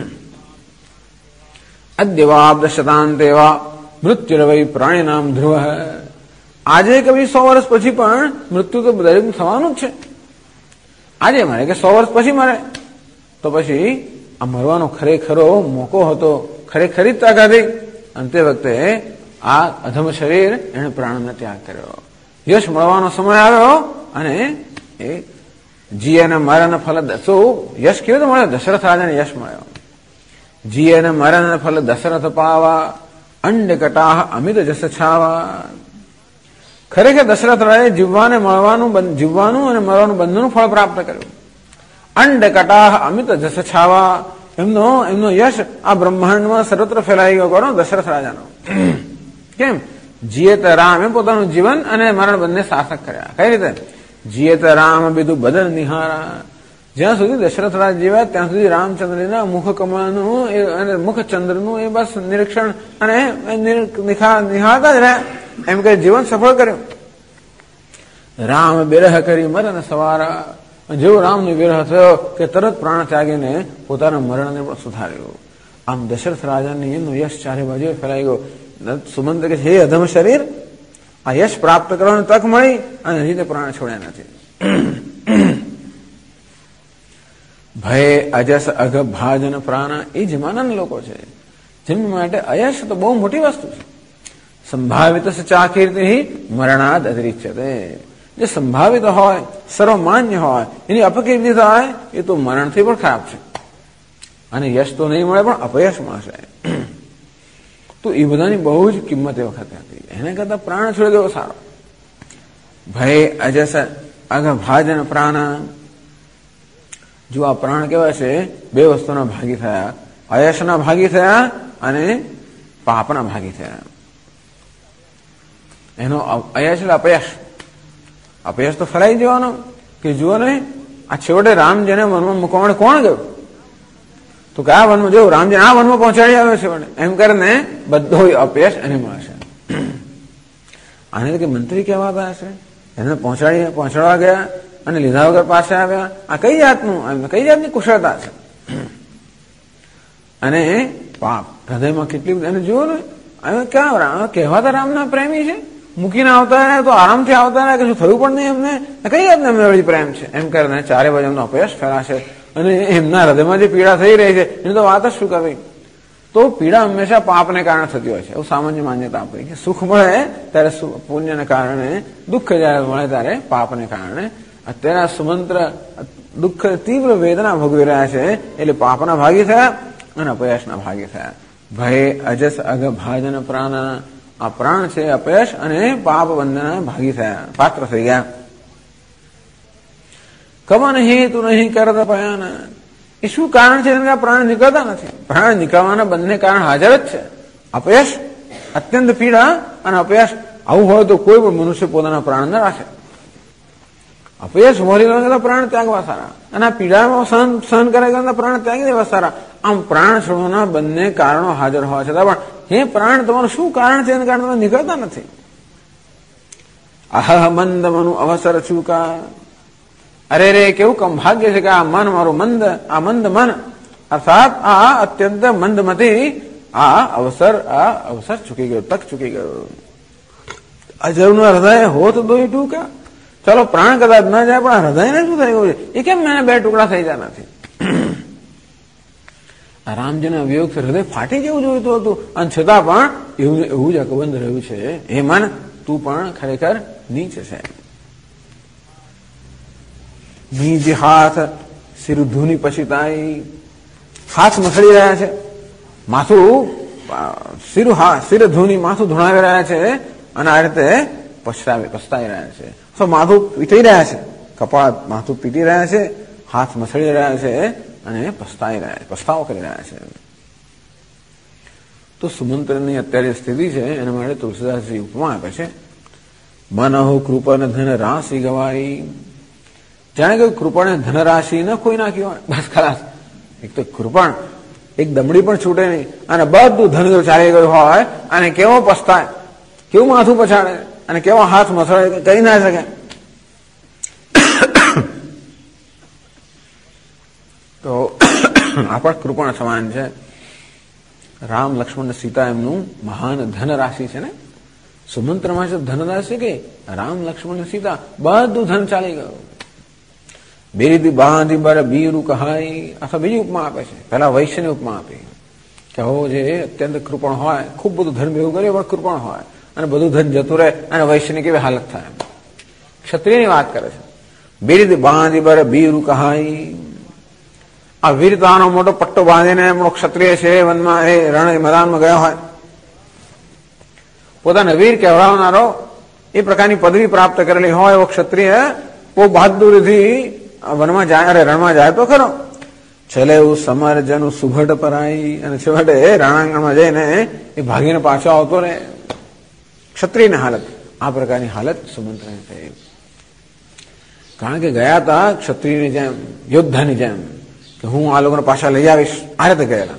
અદ્યવાબ્દ શતાંતેવા મૃત્યુરવૈ પ્રાણી નામ ધ્રુવ. આજે કવિ 100 વર્ષ પછી પણ મૃત્યુ તો દરેક થવાનું જ છે. આજે મરે કે 100 વર્ષ પછી મરે, તો પછી આ મરવાનો ખરેખરો મોકો હતો, ખરેખરી તાકાત. અને તે વખતે આ અધમ શરીર એને પ્રાણનો ત્યાગ કર્યો. યશ મળવાનો સમય આવ્યો અને એ જીએને મરણ ફલ શું યશ કેવું તો મળ્યો? દશરથ રાજાને યશ મળ્યો. જીએને મરણ ફલ દશરથ પાવા અંડ કટાહ અમિત જસ છાવા. ખરેખર દશરથ રાજાએ જીવવાને જીવવાનું અને મરવાનું બંનેનું ફળ પ્રાપ્ત કર્યું. અંડ કટાહ અમિત જસ છાવા. એમનો યશ આ બ્રહ્માંડમાં સર્વત્ર ફેલાઈ ગયો. કોનો? દશરથ રાજાનો. કેમ? જીયત રામ એ પોતાનું જીવન અને મરણ બંને શાસક કર્યા. કઈ રીતે? જીયત રામ બીધું બદન નિહારા. જ્યાં સુધી દશરથ રાજ જીવ્યા ત્યાં સુધી રામચંદ્રના મુખ કમળનું અને મુખચંદ્રનું એ બસ નિરીક્ષણ અને નિહાળતા જ રહ્યા. એમ કે જીવન સફળ કર્યું. રામ બિરહ કરી મરણ સવારા. જેવો રામનો વિરહ થયો કે તરત પ્રાણ ત્યાગીને પોતાના મરણને પણ સુધાર્યું. આમ દશરથ રાજાની એમનો યશ ચારે બાજુ ફેલાઈ ગયો. સુમંત કે હે અધમ શરીર, આ યશ પ્રાપ્ત કરવાની તક મળી અને હજી તે પ્રાણ છોડ્યા નથી. ભય અજસ અઘ ભાજન પ્રાણ. એ જમાનાના લોકો છે જેમની માટે અયશ તો બહુ મોટી વસ્તુ છે. સંભાવિત ચાકીર્તિ મરણાદ અતિરિચ્યતે. જે સંભાવિત હોય, સર્વમાન્ય હોય, એની અપકીર્તિ થાય એ તો મરણથી પણ ખરાબ છે. અને યશ તો નહીં મળે પણ અપયશ મળશે. તો એ બધાની બહુ જ કિંમત એ વખતે હતી. એના કરતા પ્રાણ છોડી દેવો સારો. ભય અજસ અઘ ભાજન પ્રાણ. જો આ પ્રાણ કેવા છે? બે વસ્તુના ભાગી થયા. અયશના ભાગી થયા અને પાપના ભાગી થયા. એનો અયશ એટલે અપયશ. અપયશ તો ફરાઈ જવાનો કે જુઓ ને આ છેવટે રામજીને વનમાં મૂકવા માટે કોણ ગયું? તો કયા વનમાં જવું? રામજી આ વનમાં પહોંચાડી આવ્યો છે. એમ કરીને બધો અપયશ એને મળશે. આને કે મંત્રી કહેવાતા હશે. એને પહોંચાડવા ગયા અને લીધા વગર પાસે આવ્યા. આ કઈ જાતની કુશળતા છે? અને પાપ હૃદયમાં કેટલી એને જુઓ ને. ક્યાં કહેવાતા રામના પ્રેમી છે? મૂકીને આવતા રહ્યા તો આરામથી આવતા રહ્યા, કશું થયું પણ નહીં એમને. કઈ જાતને એમને વળી પ્રેમ છે? એમ કરીને ચારે બાજુ એમનો અપયશ ફેલાશે અને એમના હૃદયમાં જે પીડા થઈ રહી છે એની તો વાત જ શું કરવી. તો પીડા હંમેશા પાપને કારણે થતી હોય છે. એવું સામાન્ય માન્યતા આપણી કે સુખ મળે ત્યારે પુણ્યને કારણે, દુઃખ જયારે મળે ત્યારે પાપને કારણે. અત્યારે સુમંત્ર દુઃખ તીવ્ર વેદના ભોગવી રહ્યા છે એટલે પાપના ભાગી થયા અને અપયશના ભાગી થયા. ભય અજસ અગ ભાજન પ્રાણ, આ પ્રાણ છે અપયશ અને પાપ બંધના ભાગી થયા, પાત્ર થઈ ગયા. કમન હેતુ નહીં કરતા પયાન, એ શું કારણ છે કે પ્રાણ નીકળતા નથી? પ્રાણ નીકળવાના બંને કારણ હાજર જ છે. અપયશ અત્યંત પીડા અને અપયશ. આવું હોય તો કોઈ પણ મનુષ્ય પોતાના પ્રાણ ન રાખે. અપયશ મોરી કરતા પ્રાણ ત્યાગવા સારા, અને આ પીડામાં સહન કરે કરતા પ્રાણ ત્યાગી દેવા સારા. આમ પ્રાણ છોડવાના બંને કારણો હાજર હોવા છતાં પણ હે પ્રાણ તમારું શું કારણ છે એના કારણે તમે નીકળતા નથી? આહ મંદ મનુ અવસર ચૂકા, અરે રે કેવું કમભાગ્ય છે કે આ મન મારું મંદ, આ મંદ મન અર્થાત આ અત્યંત મંદમતી આ અવસર ચૂકી ગયો, તક ચૂકી ગયો. અજરનું હૃદય હોત દોઈ ટૂંકા, ચાલો પ્રાણ કદાચ ન જાય પણ હૃદયને શું થઈ ગયું છે? એ કેમ મને બે ટુકડા થઈ જતા નથી? રામજીના વિયોગથી હૃદય ફાટી જેવું જોઈતું હતું, અને છતાં પણ એવું જ અકબંધ રહ્યું છે. હે મન તું પણ ખરેખર નીચ છે. નીજ હાથ શિર ધૂની પછીતાઈ, હાથ મસળી રહ્યા છે, માથું શિર ધૂની માથું ધુણાવી રહ્યા છે, અને આ રીતે પછતાઈ રહ્યા છે. તો માથું પીટી રહ્યા છે, કપાળ માથું પીટી રહ્યા છે, હાથ મસળી રહ્યા છે અને પસ્તાવો કરી રહ્યા છે. તો સુમંત્રની અત્યારે સ્થિતિ છે એના માટે તુલસીદાસજી ઉપમા આપે છે. મનહો કૃપન ધન રાશિ ગવાઈ, જાણે કે કૃપણે ધનરાશિ ન ખોઈ નાખ્યું હોય, બસ ખલાસ. એક તો કૃપણ એક દમડી પણ છૂટે નહીં, અને બધું ધન ચાલી ગયું હોય, અને કેવો પસ્તાય, કેવું માથું પછાડે, અને કેવો હાથ મસળે, કહી ના શકે. તો આ પણ કૃપણ સમાન છે. રામ લક્ષ્મણ સીતા એમનું મહાન ધન રાશિ છે ને. સુમંત્રમાં છે ધન રાશિ કે રામ લક્ષ્મણ સીતા બધું ધન ચાલી ગયું. બેરી બાંધી બર બીરું કહાઈ, અથવા બીજી ઉપમા આપે છે. પહેલા વૈશ્યની ઉપમા આપી કે હો જે અત્યંત કૃપણ હોય, ખૂબ બધું ધન ભેગું કરે પણ કૃપણ હોય, અને બધું ધન જતું રહે, અને વૈશ્યની કેવી હાલત થાય. ક્ષત્રિયની વાત કરે છે. બેરી બાંધી બર બીરું કહાઈ, આ વીરતાનો મોટો પટ્ટો બાંધીને એમનો ક્ષત્રિય છે વનમાં એ રણ મેદાનમાં ગયો હોય, પોતાને વીર કહેવાનારો એ પ્રકારની પદવી પ્રાપ્ત કરેલી હોય એવો ક્ષત્રિય બહુ બહાદુરીથી વનમાં જાય, અરે રણમાં જાય તો ખરો. છેલ્લે એવું સમરજનું સુભટ પરાઈ, અને છેવટે રણાંગણમાં જઈને એ ભાગીને પાછો આવતો રહે. ક્ષત્રિયની હાલત, આ પ્રકારની હાલત સુમંત્રની થઈ. કારણ કે ગયા હતા ક્ષત્રિયની જેમ, યોદ્ધાની જેમ, કે હું આ લોકોને પાછા લઈ આવીશ, આ રીતે ગયેલા.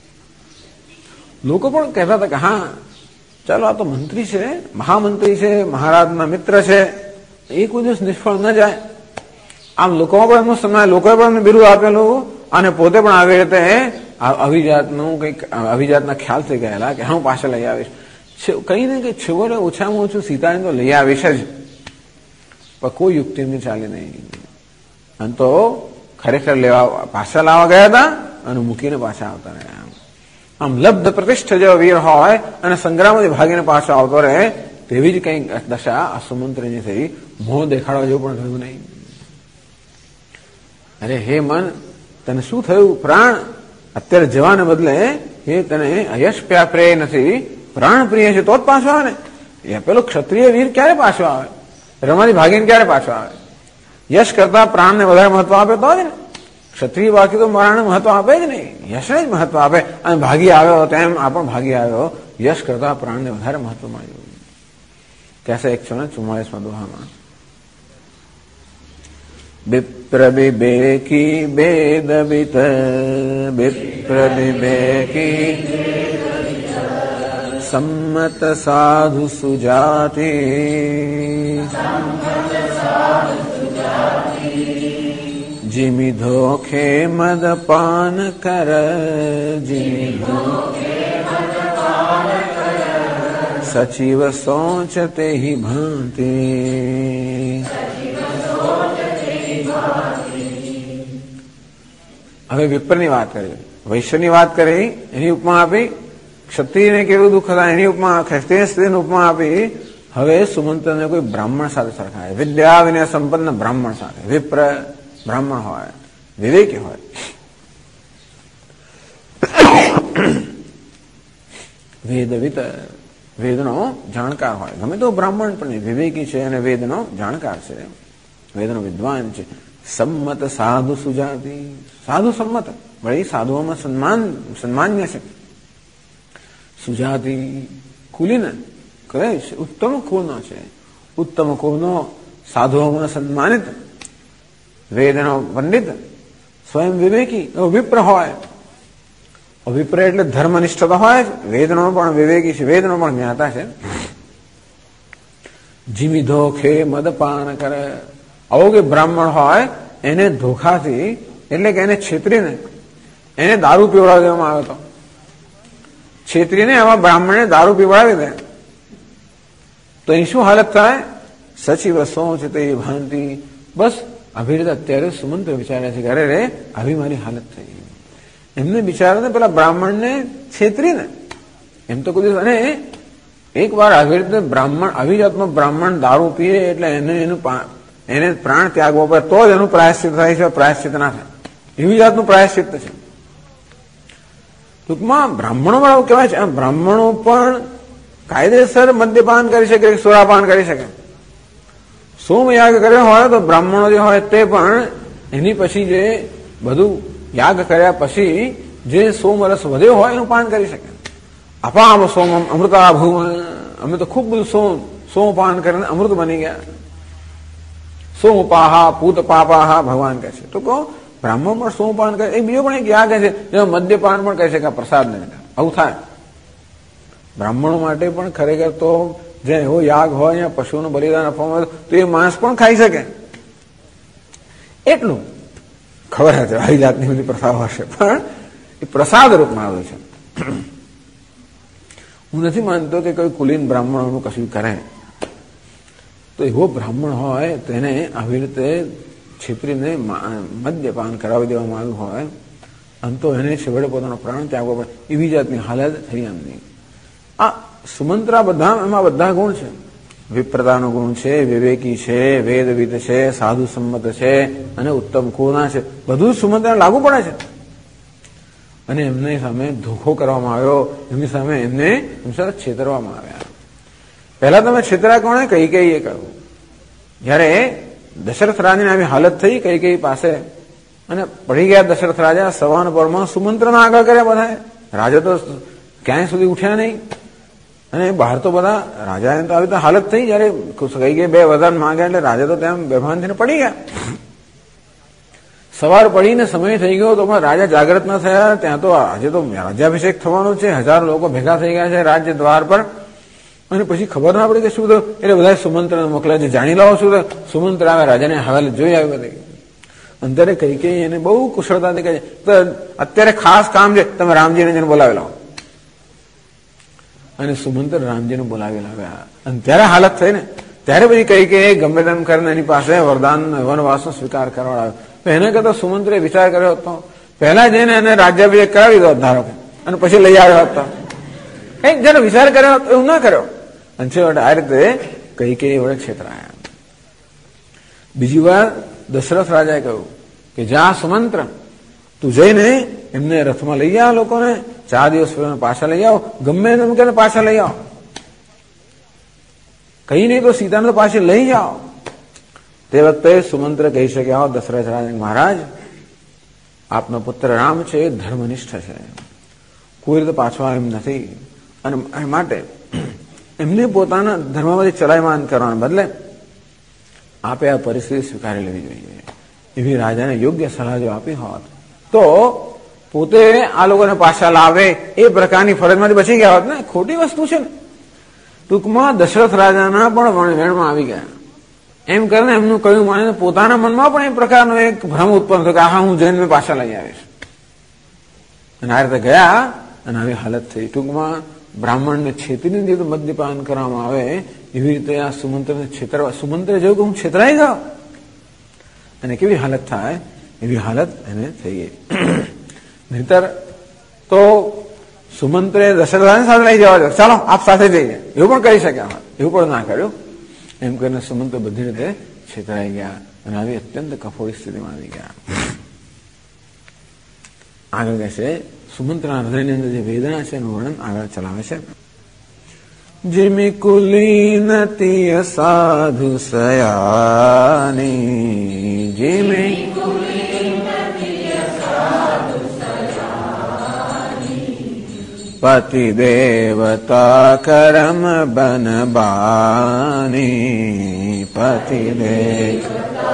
લોકો પણ કહેતા હતા કે હા ચાલો આ તો મંત્રી છે, મહામંત્રી છે, મહારાજના મિત્ર છે, એ કોઈ દિવસ નિષ્ફળ ન જાય. આમ લોકોમાં પણ એમનો સમય, લોકોએ પણ એમને બિરુદ આપેલું, અને પોતે પણ આવી રીતે અભિજાતનું કંઈક અભિજાતના ખ્યાલથી ગયેલા કે હું પાછા લઈ આવીશ. કઈ ને કઈ છેવટે ઓછામાં ઓછું સીતાને તો લઈ આવીશ જ, પણ કોઈ યુક્તિ એમની ચાલી નહીં. અને તો ખરેખર પાછા લાવવા ગયા હતા અને મૂકીને પાછા આવતા રહ્યા. આમ લબ્ધ પ્રતિષ્ઠ જેવો વીર હોય અને સંગ્રામથી ભાગીને પાછો આવતો રહે, તેવી જ કંઈક દશા આ સુમંત્રની થઈ. મોહ દેખાડવા જેવું પણ થયું નહીં. અરે હે મન તને શું થયું? પ્રાણ અત્યારે જવાને બદલે હે તને યશ પ્રિય નથી, પ્રાણ પ્રિય છે તો જ પાછો આવે ને. એ પેલો ક્ષત્રિય વીર ક્યારે પાછો આવે? રણમાંથી ભાગીને ક્યારે પાછો આવે? યશ કરતા પ્રાણને વધારે મહત્વ આપે તો જ ને. ક્ષત્રિય બાકી તો પ્રાણને મહત્વ આપે જ નહીં, યશને જ મહત્વ આપે. અને ભાગી આવ્યો તેમ આ પણ ભાગી આવ્યો, યશ કરતા પ્રાણને વધારે મહત્વ મળ્યું. કહેશે 144માં દોહામાં, વિપ્ર વિવેકી વેદ વિત, વિપ્ર વિવેકી સંમત સાધુ સુજાતિ, जिमि धोखे मदपान कर, जिमि सचिव सोचते ही भांति. હવે વિપ્રની વાત કરી, વૈશ્યની વાત કરી, એની ઉપમા આપી. ક્ષત્રિયને કેવું દુઃખ હતા એની ઉપમા, ક્ષત્રિય સ્ત્રીની ઉપમા આપી. હવે સુમંત્રને કોઈ બ્રાહ્મણ સાથે સરખાય, વિદ્યા વિનય સંપન્ન બ્રાહ્મણ સાથે. વિપ્ર બ્રાહ્મણ હોય, વિવેકી હોય, વેદવિત, વેદનો જાણકાર હોય. ગમે તો બ્રાહ્મણ પણ વિવેકી છે અને વેદનો જાણકાર છે, વેદનો વિદ્વાન છે. સંમત સાધુ સુજાતિ, સાધુ સંમત, વળી સાધુઓમાં સન્માન્ય છે. સુજાતિ કુલીન કહે છે, ઉત્તમ કુળનો છે, ઉત્તમ કુળનો, સાધુઓમાં સન્માનિત, વેદનો પંડિત, સ્વયં વિવેકી, વિપ્ર હોય. વિપ્ર એટલે ધર્મનિષ્ઠ તો હોય જ, વેદનો પણ વિવેકી છે, વેદનો પણ જ્ઞાતા છે. જીમી ધોખે મદપાન કરે, આવો કે બ્રાહ્મણ હોય એને ધોખાથી એટલે કે એને છેતરીને એને દારૂ પીવડાવી દેવામાં આવ્યો હતો. છેતરીને આવા બ્રાહ્મણને દારૂ પીવડાવી દે તો એની શું હાલત થાય? સચિવ સોચ તે ભાંતિ. બસ આવી રીતે અત્યારે સુમંત્ર વિચારે છે કે અરે રે આવી મારી હાલત થઈ. એમને બિચારાને પેલા બ્રાહ્મણને છેતરીને એમ તો કોઈ, અને એક વાર આવી રીતે બ્રાહ્મણ, આવી જાતનો બ્રાહ્મણ દારૂ પીએ એટલે એને પ્રાણ ત્યાગવો પડે તો જ એનું પ્રાયશ્ચિત થાય છે, પ્રાયશ્ચિત ના થાય એવી જાતનું પ્રાયશ્ચિત છે. ટૂંકમાં બ્રાહ્મણો વાળું કહેવાય છે, બ્રાહ્મણો પણ કાયદેસર મદ્યપાન કરી શકે, સુરાપાન કરી શકે. સોમયાગ કર્યો હોય તો બ્રાહ્મણો જે હોય તે પણ એની પછી જે બધું યાગ કર્યા પછી જે સોમરસ વધ્યો હોય એનું પાન કરી શકે. અપામ સોમ અમૃતા ભૂમ, અમે તો ખૂબ બધું સોમપાન કરીને અમૃત બની ગયા. સોમપાહા પૂત પાપાહા ભગવાન કહે છે. તો કહો બ્રાહ્મણ પણ સોમપાન કરે. એક બીજો પણ એક યાગ છે જેમાં મદ્યપાન પણ કરી શકે પ્રસાદ ને, આવું થાય. બ્રાહ્મણો માટે પણ ખરેખર તો જે એવો યાગ હોય ત્યાં પશુનું બલિદાન આપવામાં આવે તો એ માંસ પણ ખાઈ શકે. એટલું ખબર હતી આવી જાતની બધી પ્રથાઓ હશે, પણ એ પ્રસાદ રૂપમાં આવ્યું છે. હું નથી માનતો કે કોઈ કુલીન બ્રાહ્મણોનું કશું કરે, તો એવો બ્રાહ્મણ હોય તેને આવી રીતે છેતરીને મદ્યપાન કરાવી દેવામાં આવ્યું હોય અને તો એને છેવટે પોતાનો પ્રાણ ત્યાગવો પડે એવી જાતની હાલત થઈ એમની. આ સુમંત્રા બધા, એમાં બધા ગુણ છે. વિપ્રતાનો ગુણ છે, વિવેકી છે, વેદવિદ છે, સાધુ સંમત છે અને ઉત્તમ કુળના છે. બધું સુમંત્રા લાગુ પડે છે. અને એમની સામે ધોખો કરવામાં આવ્યો, એમની સામે એમને છેતરવામાં આવ્યા. પહેલા તમે છેતરા કોણે? કૈકેયીએ કહ્યું. જયારે દશરથ રાજાની આવી હાલત થઈ કૈકેયી પાસે અને પડી ગયા દશરથ રાજા, સવાન પરમાં સુમંત્રના આગળ કર્યા બધા. રાજા તો ક્યાંય સુધી ઉઠ્યા નહીં અને બહાર તો બધા રાજાને તો આવી તો હાલત થઈ. જયારે કૈકેયી બે વરદાન માંગ્યા એટલે રાજા તો ત્યાં બેભાન થઈને પડી ગયા. સવાર પડીને સમય થઈ ગયો તો પણ રાજા જાગ્રત ન થયા. ત્યાં તો આજે તો રાજ્યાભિષેક થવાનો છે, 1000 લોકો ભેગા થઈ ગયા છે રાજ્ય દ્વાર પર, અને પછી ખબર ના પડી કે શું થયું. એટલે બધા સુમંત્રને મોકલ્યા છે, જાણી લાવો શું થયું. સુમંત્ર આવે, રાજાને હવાલે જોઈ આવ્યો બધી. અંતરે કૈકેયી એને બહુ કુશળતાથી કહે તો અત્યારે ખાસ કામ છે, તમે રામજીને જઈને બોલાવી લાવો. અને સુમંત્ર રામજીને બોલાવી લાવ્યા. અને ત્યારે હાલત થઈ ને ત્યારે પછી કૈકેયી ગમે તેમ કરીને એની પાસે વરદાન વનવાસનો સ્વીકાર કરવાડાવ્યો. એને કરતા સુમંત્રે વિચાર કર્યો હતો, પહેલા જઈને એને રાજ્યાભિષેક કરાવી દો ધારો કે, અને પછી લઈ આવ્યો હતો. કઈક જેનો વિચાર કર્યો એવું ના કર્યો. અને છેવટે આ રીતે કૈકેયી વડે છેતરાયા. બીજી વાર દશરથ રાજાએ કહ્યું કે જા સુમંત્ર, તું જઈને એમને રથમાં લઈ આવ, લોકોને 4 દિવસ પાછા લઈ આવો, ગમે એમ કે પાછા લઈ આવો, કઈ નહીં તો સીતાને તો પાછી લઈ જાઓ. તે વખતે સુમંત્ર કહી શક્યા, દશરથ રાજા મહારાજ આપનો પુત્ર રામ છે એ ધર્મનિષ્ઠ છે, કોઈ રીતે પાછો એમ નથી, અને માટે એમને પોતાના ધર્મમાંથી ચલાયમાન કરવાને બદલે આપે આ પરિસ્થિતિ સ્વીકારી લેવી જોઈએ. એવી રાજાને યોગ્ય સલાહ જો આપી હોત તો પોતે આ લોકોને પાછા લાવે એ પ્રકારની ફરજમાંથી બચી ગયા હોત ને. ખોટી વસ્તુ છે ને. ટૂંકમાં દશરથ રાજાના પણ વેણમાં આવી ગયા. એમ કરીને એમનું કહ્યું માનીને પોતાના મનમાં પણ એ પ્રકારનો એક ભ્રમ ઉત્પન્ન થયો કે હા હું જઈને મેં પાછા લઈ આવીશ. અને આ રીતે ગયા અને આવી હાલત થઈ. ટૂંકમાં બ્રાહ્મણને છેતરીને જે મદ્યપાન કરવામાં આવે એવી રીતે આ સુમંત્રને છેતરવા, સુમંત્રે જોયું કે હું છેતરાઈ ગયો અને કેવી હાલત થાય એવી હાલત એને થઈ ગઈ. નહીતર તો સુમંત્રે દશરથને સાથે લઈ જવા દો, ચાલો આપ સાથે જઈએ, એવું પણ કરી શક્યા હોય, એવું પણ ના કર્યું. એમ કરીને સુમંત્ર બધી રીતે છેતરાઈ ગયા અને આવી અત્યંત કફોડી સ્થિતિમાં આવી ગયા. આગળ કહે છે સુમંત્રના હૃદયની અંદર જે વેદના છે એનું વર્ણન આગળ ચલાવે છે. जिमि कुलीनतीय साधु सयानी जिमि पति देवता करम बन बानी पति देवता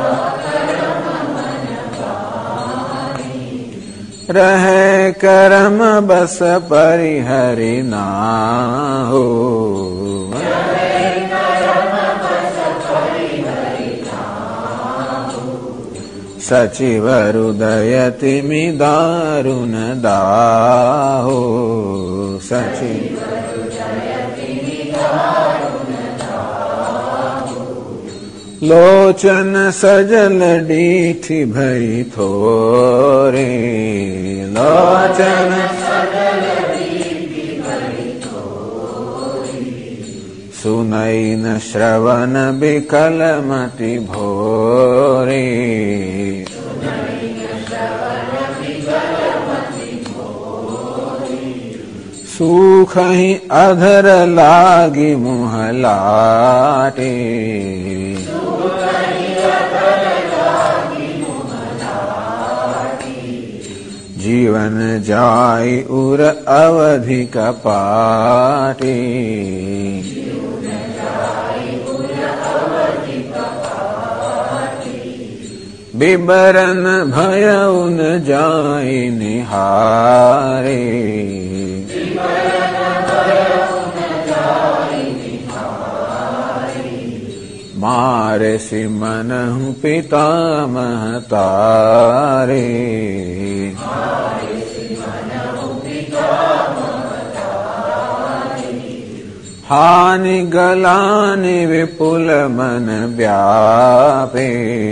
रहे करम बस परिहरि नाहु सचिव हृदय तिमि दारुण दाहो सचिव लोचन सजल डीठी भरी थोरे लोचन सजल डीठी भरी थोरे सुनई न श्रवण बिकल मति भोरे सुख ही अधर लागी मुँह लाटे जीवन जाय उर अवधि कपाटे बिबरन भय उन जाय निहारे मारे सिमनहु पितामह तारे हानि गलानि विपुल मन व्यापे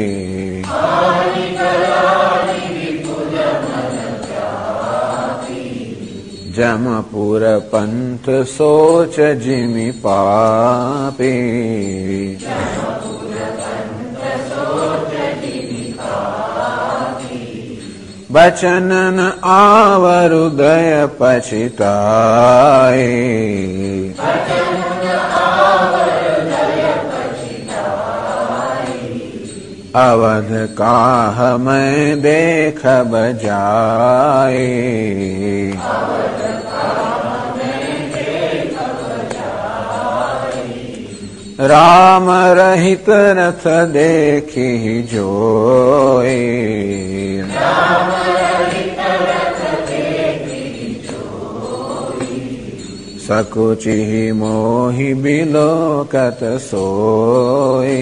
जमपुर पंथ सोच जिमि पापे बचनन आवर हृदय पछिताए अवध काह मैं देख बजाए राम रहित रथ देखी जोए सकुचि मोहि बिलोकत सोए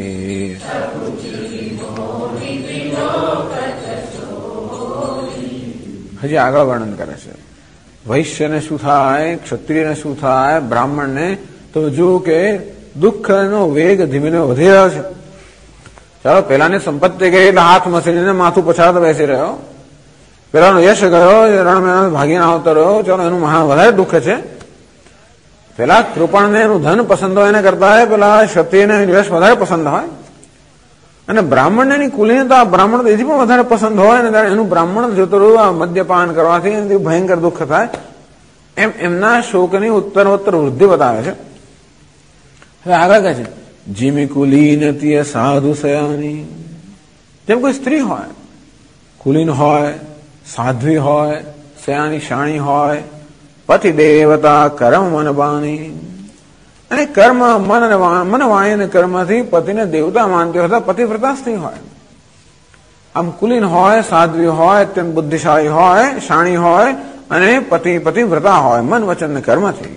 હજી આગળ વર્ણન કરે છે. વૈશ્યને શું થાય, ક્ષત્રિયને શું થાય, બ્રાહ્મણને તો જો કે દુઃખનો વેગ ધીમે ધીમે વધી રહ્યો છે. ચાલો પેલાની સંપત્તિ ગઈ એટલે હાથ મસળીને માથું પછાડતો બેસી રહ્યો, પેલાનો યશ ગયો રણમાં ભાગીને આવતો રહ્યો, ચાલો એનું વધારે દુઃખ છે. પેલા કૃપણને એનું ધન પસંદ હોય એને કરતા પેલા ક્ષત્રિયને યશ વધારે પસંદ હોય અને બ્રાહ્મણને એની કુલીનતા બ્રાહ્મણ એથી પણ વધારે પસંદ હોય ને ત્યારે એનું બ્રાહ્મણ જોતો રહ્યું મદ્યપાન કરવાથી એનાથી ભયંકર દુઃખ થાય. એમ એમના શોકની ઉત્તરોત્તર વૃદ્ધિ બતાવે છે. હવે આગળ કહે છે જીમી કુલીનતીય સાધુ સયાની. જેમ કોઈ સ્ત્રી હોય, કુલીન હોય, સાધ્વી હોય, સયાની શાણી હોય, પતિ દેવતા કર્મ મન બાણી અને કર્મ મન વાણી અને કર્મથી પતિને દેવતા માનતી હોય, પતિવ્રતા સ્ત્રી હોય. આમ કુલીન હોય, સાધ્વી હોય, અત્યંત બુદ્ધિશાળી હોય, શાણી હોય અને પતિવ્રતા હોય મન વચન ને કર્મથી.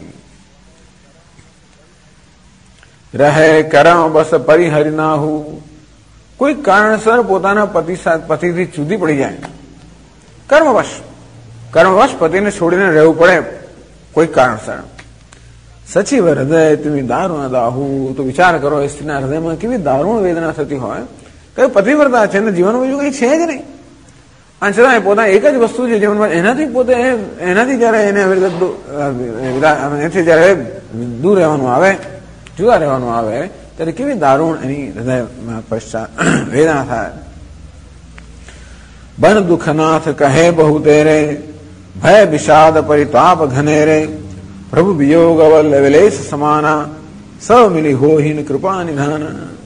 રહે કર્મ બસ પરિહરિ નાહુ. કોઈ કારણસર પોતાના પતિથી જુદી પડી જાય, કર્મવશ પતિને છોડીને રહેવું પડે કોઈ કારણસર. સચિવ હૃદય તમે દારૂણ દાહુ. તો વિચાર કરો એ સ્ત્રીના હૃદયમાં કેવી દારૂણ વેદના થતી હોય. કઈ પતિવ્રતા છે ને જીવનમાં બીજું કઈ છે જ નહીં અને છતાં પોતા એક જ વસ્તુ છે જીવનમાં, એનાથી જયારે એને એનાથી જયારે દૂર રહેવાનું આવે, જુદા રહેવાનું આવે ત્યારે કેવી દારૂણ એની હૃદયમાં પશ્ચાત વેદના થાય. बन दुखनाथ कहे बहु तेरे, भय विषाद परिताप घनेरे, प्रभु वियोग अवल विलेश समाना, सब मिली होहीन कृपा निधान।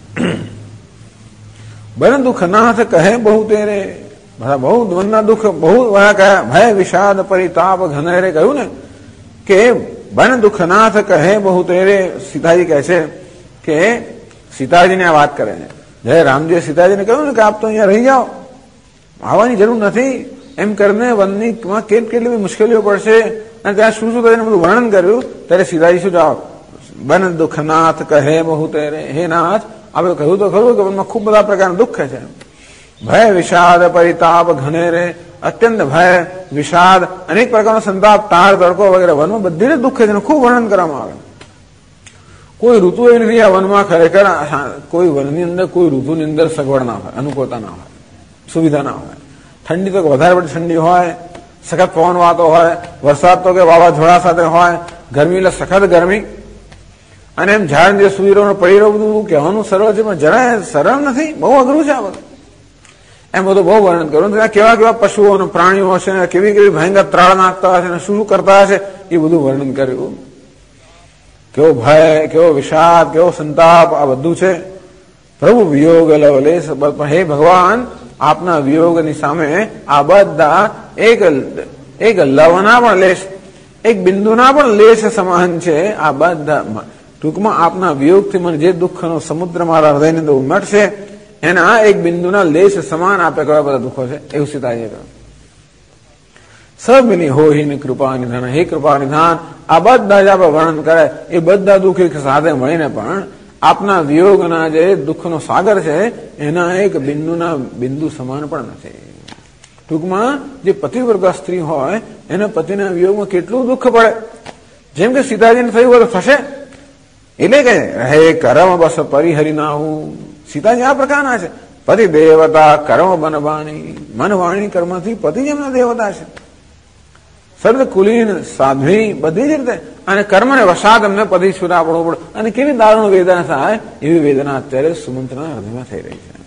बन दुखनाथ कहे बहु तेरे, બહુ મનના દુઃખ બહુ કયા, ભય વિષાદ પરિતાપ ઘનેરે કહ્યું ને કે બન દુઃખનાથ કહે બહુ તેરે. સીતાજી કહે છે કે સીતાજીને આ વાત કરે છે. જય રામજીએ સીતાજીને કહ્યું ને કે આપ તો અહીંયા રહી જાઓ, આવવાની જરૂર નથી એમ કરીને વનની કેટલી મુશ્કેલીઓ પડશે અને ત્યાં શું શું કરીને બધું વર્ણન કર્યું. ત્યારે સીતાજી શું જવાબ, બન દુઃખનાથ કહે બહુ તેરે, હે નાથ આપણે કહ્યું તો ખરું કે વનમાં ખૂબ બધા પ્રકારના દુઃખ છે. ભય વિષાદ પરિતાપ ઘનેરે, અત્યંત ભય વિષાદ અનેક પ્રકારનો સંતાપ, તાર તડકો વગેરે વનમાં બધી દુઃખ છે, ખૂબ વર્ણન કરવામાં આવે. કોઈ ઋતુ એવી નથી આ વનમાં, ખરેખર કોઈ વનની અંદર કોઈ ઋતુની અંદર સગવડ ના હોય, અનુકૂળતા ના હોય, સુવિધા ના હોય. ઠંડી તો વધારે પડતી ઠંડી હોય, સખત પવન વાતો હોય, વરસાદ તો કે વાવાઝોડા સાથે હોય, ગરમી એટલે સખત ગરમી, અને એમ ઝાડ જે સુઈ રહ્યો પડી રહ્યું, બધું કહેવાનું સરળ છે પણ જરાય સરળ નથી, બહુ અઘરું છે આ બધું. એમ બધું બહુ વર્ણન કર્યું. કેવા કેવા પશુઓ અને પ્રાણીઓ હશે, કેવી કેવી ભયંકર ત્રાળ નાખતા હશે, શું શું કરતા હશે, એ બધું વર્ણન કર્યું. કેવો ભય, કેવો વિષાદ, કેવો સંતાપ, આ બધું છે. પ્રભુ વિયોગ લવલેશ, હે ભગવાન આપના વિયોગની સામે આ બધા એક લવના પણ લેશ, એક બિંદુના પણ લેશ સમાન છે. આ બધા ટૂંકમાં આપના વિયોગથી મને જે દુઃખનો સમુદ્ર મારા હૃદયની અંદર ઉમટશે એના એક બિંદુના લેશ સમાન આપે કયા બધા દુઃખો છે, એવું સીતાજીએ કહ્યું. સબની હોહીને કૃપા નિધાન, હે કૃપા નિધાન, આ બધા જ આપણે વર્ણન કરે એ બધા દુઃખ એક સાથે મળીને પણ આપના વિયોગના જે દુઃખનો સાગર છે એના એક બિંદુ સમાન પણ નથી. ટૂંકમાં જે પતિવ્રત સ્ત્રી હોય એને પતિના વિયોગમાં કેટલું દુઃખ પડે, જેમ કે સીતાજીને થયું બધું થશે એટલે કે હે કરમ બસ પરિહરી ના હું. સીતાજી આ પ્રકારના છે, પતિ દેવતા કર્મ બનવાણી, મન વાણી કર્મથી પતિ જ એમના દેવતા છે. સર્વ કુલીન સાધ્વી બધી જ રીતે, અને કર્મને વસાદ અમને પતિ છૂટા પડવું પડે, અને કેવી દારૂણ વેદના થાય એવી વેદના અત્યારે સુમંતના હૃદયમાં થઈ રહી છે.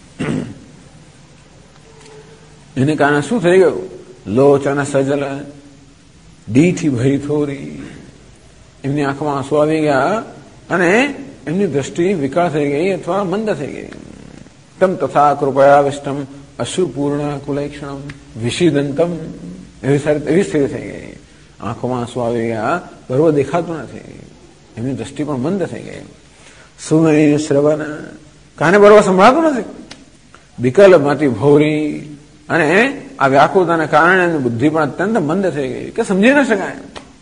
એને કારણે શું થઈ ગયું, લોચન સજલ ડીથી ભરી થોરી, એમની આંખમાં આંસુ આવી ગયા અને એમની દ્રષ્ટિ વિકળ થઈ ગઈ અથવા મંદ થઈ ગઈ. તમ તથા કૃપયા વિષ્ટમ અશ્રુપૂર્ણ કુલૈક્ષણમ વિષિદંતમ, એવી સ્થિતિ થઈ ગઈ. આંખોમાં આંસુ આવી ગયા, બરોબર દેખાતું નથી, એમની દ્રષ્ટિ પણ મંદ થઈ ગઈ. સુનય શ્રવણ, કાને બરોબર સંભળાતું નથી. વિકલમાંથી ભોરી, અને આ વ્યાકુળતાને કારણે એમની બુદ્ધિ પણ અત્યંત મંદ થઈ ગઈ કે સમજી ન શકાય.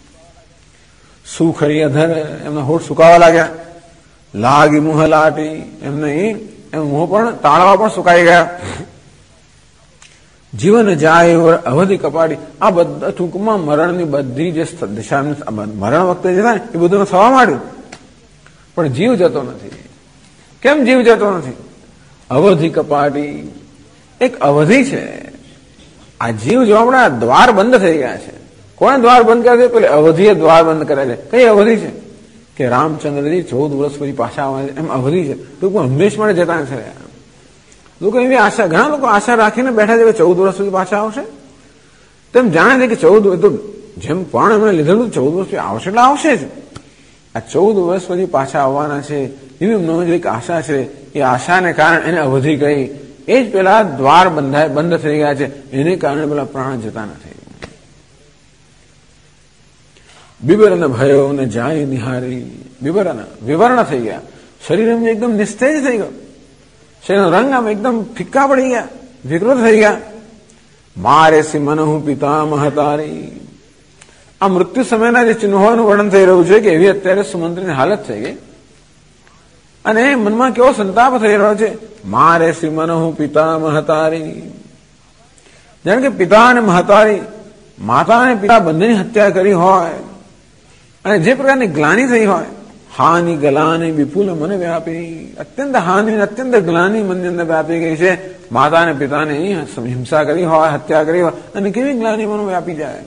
સુખરી અધર, એમના હોઠ સુકાવા લાગ્યા. લાગી મુહ લાટી, એમ મોહ પણ તાળવા પણ સુકાઈ ગયા. જીવન જાય અવધિ કપાડી, આ બધા ટૂંકમાં મરણની બધી જે દિશા, મરણ વખતે જે થાય એ બધું થવા માંડ્યું પણ જીવ જતો નથી. કેમ જીવ જતો નથી? અવધિ કપાટી, એક અવધિ છે. આ જીવ જો આપણા દ્વાર બંધ થઈ ગયા છે. કોને દ્વાર બંધ કરે છે? પેલી અવધિએ દ્વાર બંધ કરે છે. કઈ અવધિ છે? કે રામચંદ્રજી 14 વર્ષ પછી પાછા આવે છે, એમ અવધિ છે. ટૂંકમાં હંમેશ માટે જતા છે. લોકો એવી આશા, ઘણા લોકો આશા રાખીને બેઠા છે કે 14 વર્ષ સુધી પાછા આવશે. તેમ જાણે છે કે 14, તો જેમ પણ એમણે લીધેલું 14 વર્ષ પછી આવશે એટલે આવશે જ. આ 14 વર્ષ પછી પાછા આવવાના છે એવી એમનો એક આશા છે. એ આશાને કારણે એને અવધિ કહી. એ જ પેલા દ્વાર બંધ થઈ ગયા છે, એને કારણે પેલા પ્રાણ જતા નથી. બિબરન ભયો ને જાય નિહારી, વિવર્ણ થઈ ગયા. શરીર એમ એકદમ નિસ્તેજ થઈ ગયું. શરીરનો રંગ આમ એકદમ ફિક્કા પડી ગયા, વિકૃત થઈ ગયા. મારે સી મનહુ પિતા મહતારી, આ મૃત્યુ સમયના જે ચિહ્નોનું વર્ણન થઈ રહ્યું છે કે એવી અત્યારે સુમંત્રીની હાલત થઈ ગઈ. અને મનમાં કેવો સંતાપ થઈ રહ્યો છે. મારે સી મનહુ પિતા મહતારી, જાણે કે પિતા અને મહતારી, માતા અને પિતા બંનેની હત્યા કરી હોય અને જે પ્રકારની ગ્લાની થઈ હોય. હાનિ ગલાની વિપુલ મને વ્યાપી, અત્યંત હાનિ અત્યંત ગ્લાની મનની અંદર વ્યાપી ગઈ છે. માતા અને પિતાની હિંસા કરી હોય, હત્યા કરી હોય, અને કેવી ગ્લાની મનો વ્યાપી જાય.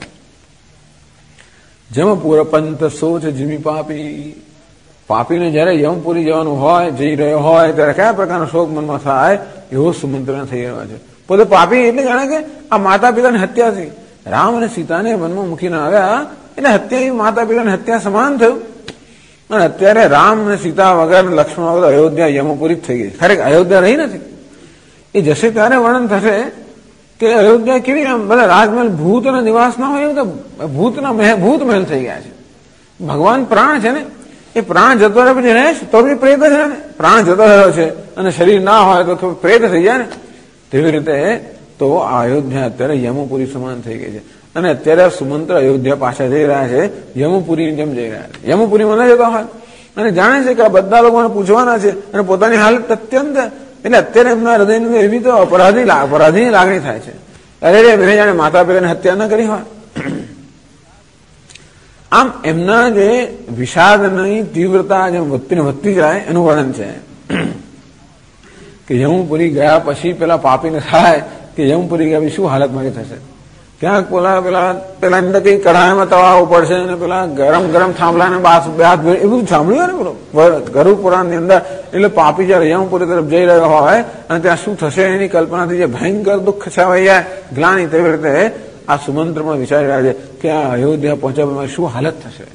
જમપુર પંત સોચ જીમી પાપી, પાપીને જયારે યમપુરી જવાનું હોય, જઈ રહ્યો હોય ત્યારે કયા પ્રકારનો શોક મનમાં થાય એવો સુમંત્રને થઈ રહ્યો છે. પોતે પાપી એટલે જાણે કે આ માતા પિતાની હત્યા થઈ. રામ અને સીતાને વનમાં મૂકીને આવ્યા એટલે હત્યા એ માતા પિતાની હત્યા સમાન થયું. અને અત્યારે રામ અને સીતા વગર લક્ષ્મણ વગર અયોધ્યા યમપુરી થઈ ગઈ. ખરેખર અયોધ્યા રહી નથી. એ જશે ત્યારે વર્ણન થશે કે અયોધ્યા કેવી આમ બધા રાજમહેલ ભૂતના નિવાસ ના હોય એવું ભૂત મહેલ થઈ ગયા છે. ભગવાન પ્રાણ છે ને, એ પ્રાણ જતો રહે પછી રહે તો બી પ્રેત છે ને. પ્રાણ જતો રહ્યો છે અને શરીર ના હોય તો પ્રેત થઈ જાય ને. તેવી રીતે તો આ અયોધ્યા અત્યારે યમપુરી સમાન થઈ ગઈ છે. અને અત્યારે સુમંત્ર અયોધ્યા પાછા જઈ રહ્યા છે, યમપુરીની જેમ જઈ રહ્યા છે. યમપુરીમાં ન જતા હોય અને જાણે છે કે આ બધા લોકોને પૂછવાના છે અને પોતાની હાલત અત્યંત, એટલે અત્યારે એમના હૃદયની અંદર એવી તો અપરાધીની લાગણી થાય છે. અરે રે મેં જાણે માતા પિતાની હત્યા ન કરી હોય. આમ એમના જે વિષાદની તીવ્રતા જેમ વધતી જાય એનું વર્ણન છે કે યમપુરી ગયા પછી પેલા પાપીને થાય કે યમપુરી ગયા પછી શું હાલત મારી થશે. ક્યાંક પેલા અંદર કઈ કઢાઈમાં તવા પડશે અને પેલા ગરમ થાંભલાને એ બધું સાંભળ્યું ને પેલો ગરુડ પુરાણની અંદર. એટલે પાપી જયારે યમપુરી તરફ જઈ રહ્યો હોય અને ત્યાં શું થશે એની કલ્પનાથી જે ભયંકર દુઃખ છવાઈ જાય, ગ્લાની, તેવી રીતે આ સુમંત્ર પણ વિચારી રહ્યા છે કે આ અયોધ્યા પહોંચ્યા પછી શું હાલત થશે.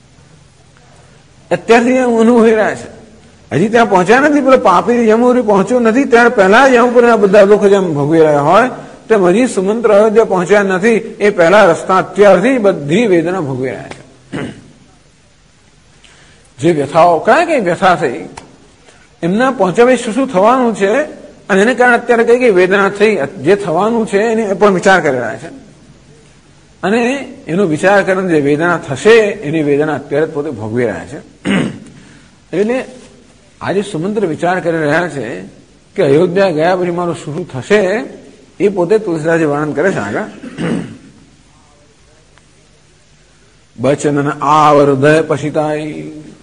અત્યારથી અનુભવી રહ્યા છે. હજી ત્યાં પહોંચ્યા નથી, પેલો પાપી યમપુરી પહોંચ્યો નથી ત્યારે પહેલા યમપુરીના બધા દુઃખ જેમ ભોગવી રહ્યા હોય તેમ હજી સુમંત્ર અયોધ્યા પહોંચ્યા નથી એ પહેલા રસ્તા અત્યારથી બધી વેદના ભોગવી રહ્યા છે. જે વ્યથાઓ કઈ વ્યથા થઈ એમના પહોંચ્યા પછી શું થવાનું છે અને એને કારણે અત્યારે કઈ વેદના થઈ, જે થવાનું છે એને પણ વિચાર કરી રહ્યા છે. અને એનો વિચાર કરીને જે વેદના થશે એની વેદના અત્યારે પોતે ભોગવી રહ્યા છે. એટલે આજે સુમંત્ર વિચાર કરી રહ્યા છે કે અયોધ્યા ગયા પછી મારું શું થશે એ પોતે તુલસીદાસજી વર્ણન કરે છે આગળ. બચન આવ હૃદય પશિતાઈ.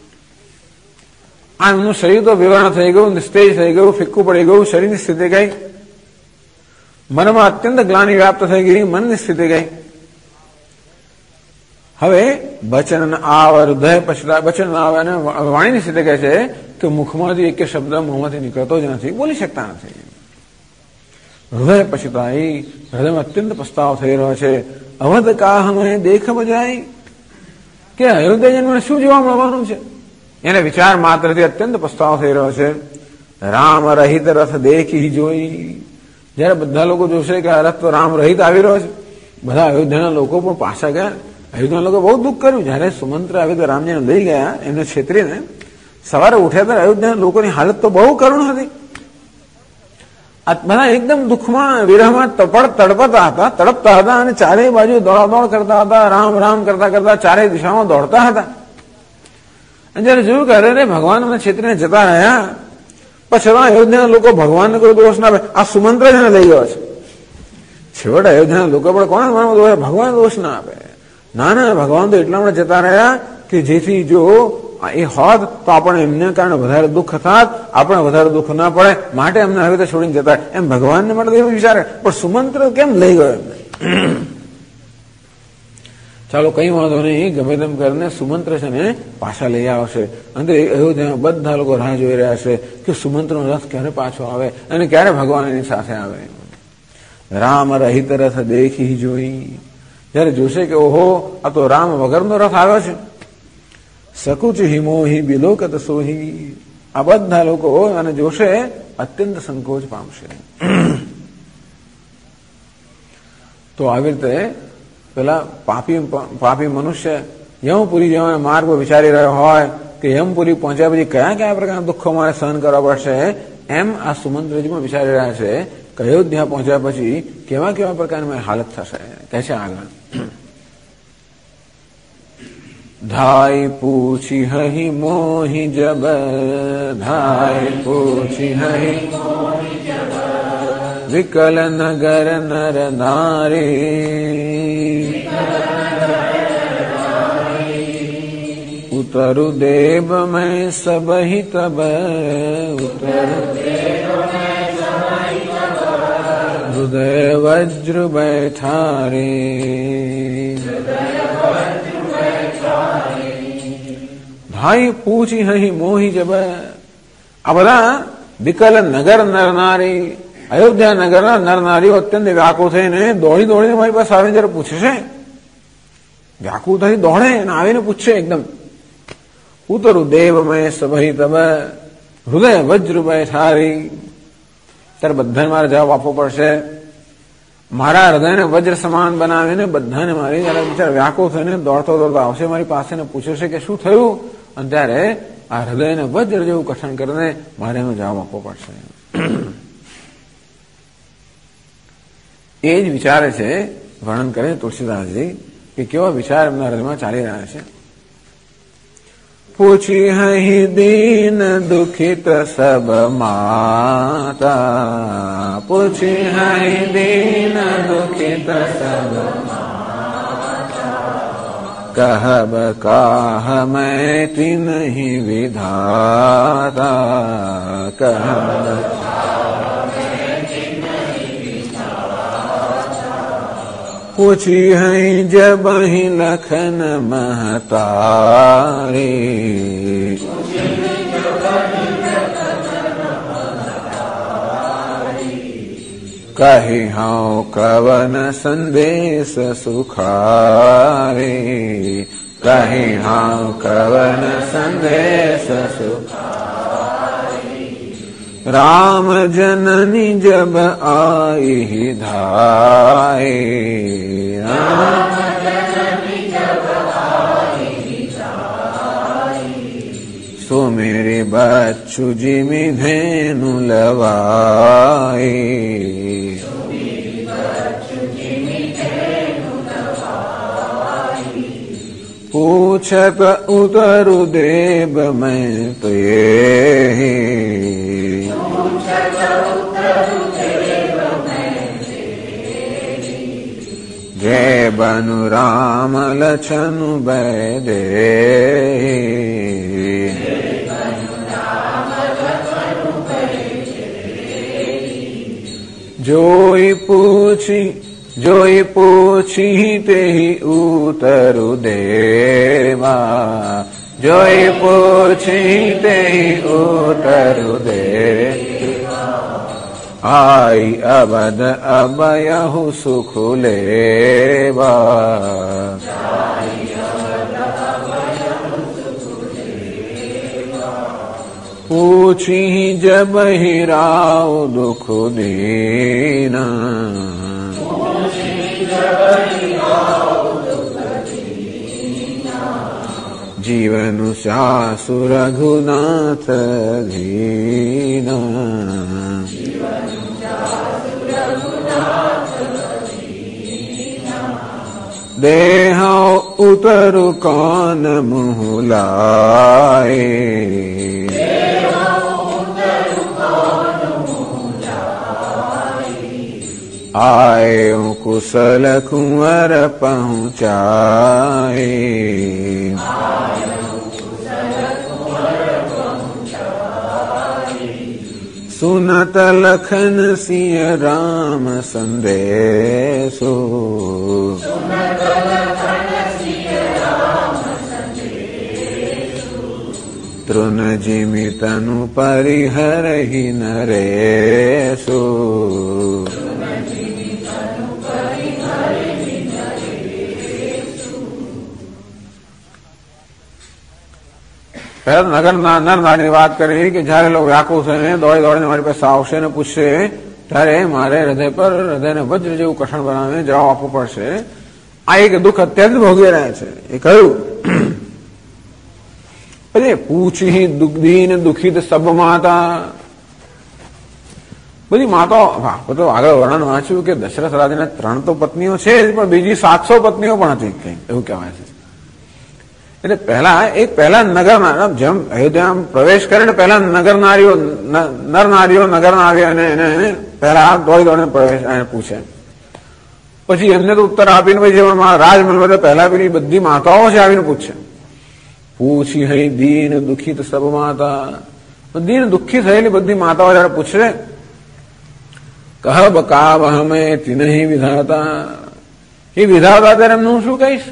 આ એમનું શરીર તો વિવરણ થઈ ગયું, નિસ્તેજ થઈ ગયું, ફિક્કું પડી ગયું, શરીરની સ્થિતિ ગઈ. મનમાં અત્યંત ગ્લાનિ વ્યાપ્ત થઈ ગઈ, મનની સ્થિતિ ગઈ. હવે બચન આવ હૃદય પછતા, બચન આવે અને વાણીની સ્થિતિ કહે છે કે મુખમાંથી એક શબ્દ મોંમાંથી નીકળતો જ નથી, બોલી શકતા નથી. હૃદય પછતાઈ, હૃદયમાં અત્યંત પસ્તાવ થઈ રહ્યો છે. અવધ કાહ મને દેખ બજાય, કે અયોધ્યા જઈને મને શું જોવા મળવાનું છે એને વિચાર માત્રથી અત્યંત પસ્તાવ થઈ રહ્યો છે. રામ રહિત રથ દેખી જોઈ, જયારે બધા લોકો જોશે કે આ રથ તો રામ રહિત આવી રહ્યો છે, બધા અયોધ્યાના લોકો પણ પાછા ગયા. અયોધ્યાના લોકો બહુ દુઃખ કર્યું જયારે સુમંત્ર આવે તો રામજીને લઈ ગયા એમને છેતરીને. સવારે ઉઠ્યા ત્યારે અયોધ્યાના લોકોની હાલત તો બહુ કરુણ હતી. બધા એકદમ દુઃખમાં, વિરહમાં તડપતા હતા અને ચારેય બાજુ દોડાદોડ કરતા હતા, રામ રામ કરતા કરતા ચારેય દિશામાં દોડતા હતા. અને જયારે જોયું કે અરે ભગવાન અમને છેતરીને જતા રહ્યા, પછી અયોધ્યાના લોકો ભગવાનને કોઈ દોષ ના આપે, આ સુમંત્ર જ એને લઈ ગયો છે. છેવટે અયોધ્યાના લોકો પણ કોને ભગવાન દોષ ના આપે. ના, ભગવાન તો એટલા માટે જતા રહ્યા કે જેથી જો એ હોત તો આપણે એમને કારણે વધારે દુઃખ થાત, આપણે વધારે દુઃખ ના પડે, માટે એમને હવે તો છોડીને જતા એમ ભગવાનને માટે એવું વિચારે. પણ સુમંત્ર કેમ લઈ ગયો એમને? ચાલો કઈ વાંધો નહીં, ગમે તેમ કરીને સુમંત્ર છે ને પાછા લઈ આવશે. અને અયોધ્યામાં બધા લોકો રાહ જોઈ રહ્યા છે કે સુમંત્રનો રથ ક્યારે પાછો આવે અને ક્યારે ભગવાન એની સાથે આવે. રામ રહિત રથ દેખી જોઈ, જયારે જોશે કે ઓહો આ તો રામ વગરનો રથ આવ્યો છે. સકુચ હિમોહી બિલોકત સોહી, આ બધા લોકો અને જોશે અત્યંત સંકોચ પામશે. તો આવી રીતે પેલા પાપી મનુષ્ય યમપુરી જવાના માર્ગ પર વિચારી રહ્યો હોય કે યમપુરી પહોંચ્યા પછી કયા કયા પ્રકારના દુઃખો મારે સહન કરવા પડશે, એમ આ સુમંત્રજી પણ વિચારી રહ્યા છે કે અયોધ્યા પહોંચ્યા પછી કેવા કેવા પ્રકારની મારી હાલત થશે. કહે છે આગળ, ધાય પૂછી હહી મોહી જબ, ધાય પૂછી હહી વિકલ નગર નર નારી, ઉતરુ દેવ મેં સબહી તબ, ઉતરુ હૃદય વજ્ર બેઠારે. ભાઈ પૂછી હહી મોહી જબ, આ બધા વિકલ નગર નરનારી અયોધ્યા નગરના નર નારીઓ અત્યંત વ્યાકુળ થઈને દોડી દોડીને મારી પાસે આવીને જયારે પૂછે છે, વ્યાકુળ થઈ દોડે અને આવીને પૂછશે એકદમ, ઉતરું દેવમય સભઈ તબ હૃદય વજ્રમય ઠારી. ત્યારે બધાને મારે જવાબ આપવો પડશે. મારા હૃદયને વજ્ર સમાન બનાવીને બધાને મારી જયારે બિચારા વ્યાકુળ થઈને દોડતો દોડતો આવશે મારી પાસે ને પૂછે છે કે શું થયું, અને ત્યારે આ હૃદયને વજ્ર જેવું કઠણ કરીને મારે એનો જવાબ આપવો પડશે. એ જ વિચારે છે, વર્ણન કરે તુલસીદાસજી કે કેવા વિચાર એમના હૃદયમાં ચાલી રહ્યા છે. પૂછી હૈ દીન દુખિત સબ માતા, પૂછી હૈ દીન દુખિત સબ कहब काह मैं तिन्हि विधाता, कहब पूछी है जब ही लखन महतारी, कही हाँ कवन संदेश सुखारे, कही हाँ कवन संदेश सुखारे. राम जननी जब आई धाये, राम जननी जब आई धाये, सो मेरे बच्चू जिमि धेनु लवाए, पूछत उतरु देव मैं तो ये, जय बनु राम लछनु बैदे, जोई पूछी ते ही उतरु देवा, जोई पूछी ते ही उतरु देवा. आई अवध अभयहु सुख लेवा, पूछी जब ही राव दुख दीना, जीवनु सासु रघुनाथ दीना, देहा उतरु कौन मुँह लाए, आए कुशल कुंवर पहुँचाए, सुनत लखन सिय राम संदेशो, तृण जिमि तनु परिहरहि नरेशो, પહેલા નગરના નર નારીની વાત કરી કે જયારે લોકો વ્યાકુળ થઈને દોડી દોડીને મારી પાસે આવશે ને પૂછશે, ત્યારે મારે હૃદય પર હૃદયને વજ્ર જેવું કઠણ બનાવીને જવાબ આપવો પડશે. આ એક દુઃખ અત્યંત ભોગવી રહ્યા છે. એ કહ્યું પછી પૂછી દીન દુઃખિત સબ માતા, બધી માતાઓ. તો આગળ વર્ણન વાંચ્યું કે દશરથ રાજાને 3 તો પત્નીઓ છે પણ બીજી 700 પત્નીઓ પણ હતી કઈ એવું કહેવાય છે. એટલે પહેલા નગરના જેમ અયોધ્યામાં પ્રવેશ કરે ને પહેલા નર નારીઓ નગરના આવી અને એને પહેલા દોડી દોડીને પ્રવેશ પૂછે, પછી એમને તો ઉત્તર આપીને પછી રાજમહેલ પહેલા પેલી બધી માતાઓ છે આવીને પૂછે. પૂછી હૈ દીન દુઃખિત સબ માતા, દીન દુઃખી થયેલી બધી માતાઓ જયારે પૂછે, કહ બકાવ હમે તિનહી વિધાતા, એ વિધાતા ત્યારે એમનું શું કહીશ.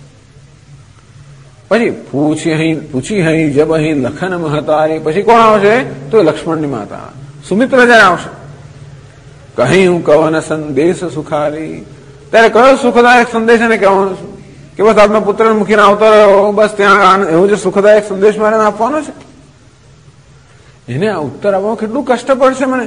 પછી પૂછી હઈ જબ અહીં લખન મહતારી, પછી કોણ આવશે તો લક્ષ્મણની માતા સુમિત્રા જયારે આવશે. કહી હું કવન સંદેશ સુખારી. ત્યારે કયો સુખદાયક સંદેશ એને કહેવાનો છું કે બસ આપના પુત્રને મૂકીને આવતો રહ્યો, બસ ત્યાં એવું જે સુખદાયક સંદેશ મારે આપવાનો છે. એને આ ઉત્તર આપવામાં કેટલું કષ્ટ પડશે મને.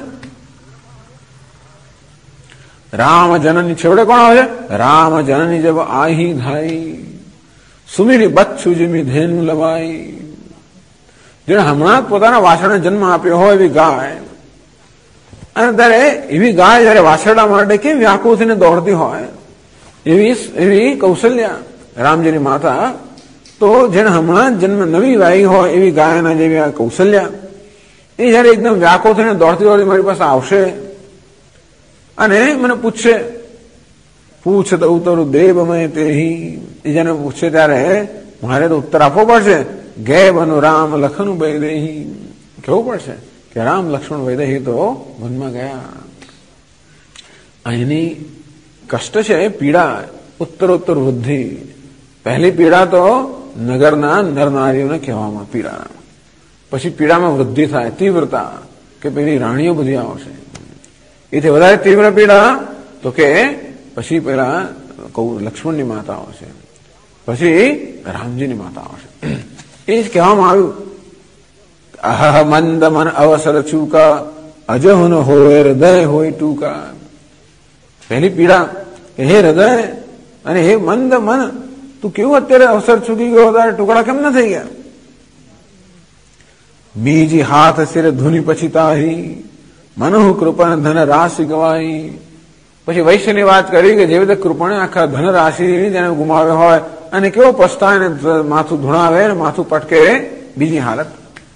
રામ જનની છેવડે કોણ આવે છે? રામ જનની જબ આહી ધાઈ સુમીરી બચ્છુ જીમી ધેનું લવાઈ. જેને હમણાં જ પોતાના વાછરને જન્મ આપ્યો હોય એવી ગાય, અને ત્યારે એવી ગાય જયારે વાછરડા માટે કેવી વ્યાકુળ થઈને દોડતી હોય એવી કૌશલ્યા રામજીની માતા, તો જેને હમણાં જ જન્મ નવી વાઈ હોય એવી ગાયના જેવી આ કૌશલ્યા, એ જયારે એકદમ વ્યાકુળ થઈને દોડતી દોડતી મારી પાસે આવશે અને મને પૂછશે, પૂછ તો ઉત્તરું દેવમય તેહી. એ જેને પૂછશે ત્યારે મારે તો ઉત્તર આપવો પડશે. ગે બનો રામ લખન વૈદેહી. કેવું પડશે કે રામ લક્ષ્મણ વૈદેહી તો વનમાં ગયા. અહીંની કષ્ટ છે પીડા, ઉત્તરોત્તર વૃદ્ધિ. પહેલી પીડા તો નગરના નરનારીઓને કહેવામાં પીડા, પછી પીડામાં વૃદ્ધિ થાય, તીવ્રતા, કે પેલી રાણીઓ બધી આવશે. એથી વધારે તીવ્ર પીડા તો કે પછી પેલા લક્ષ્મણની માતા આવશે, પછી રામજીની માતા આવશે. એ જ કહેવામાં આવ્યું, આહ મંદ મન અવસર ચૂકા અજહન હોય હૃદય હોય ટૂંકા. પહેલી પીડા કે હે હૃદય અને હે મંદ મન, તું કેવું અત્યારે અવસર ચૂકી ગયો, તારે ટુકડા કેમ ન થઈ ગયા? બીજી હાથ સિરે ધૂની પછી તારી મનોહ કૃપા ધન રાશિ ગવાઈ. પછી વૈશ્યની વાત કરી કે જેવી રીતે કૃપણે આખા ધન રાશિ જેને ગુમાવ્યો હોય અને કેવો પસ્તાય ને માથું ધૂણાવે ને માથું પટકે. બીજી હાલત.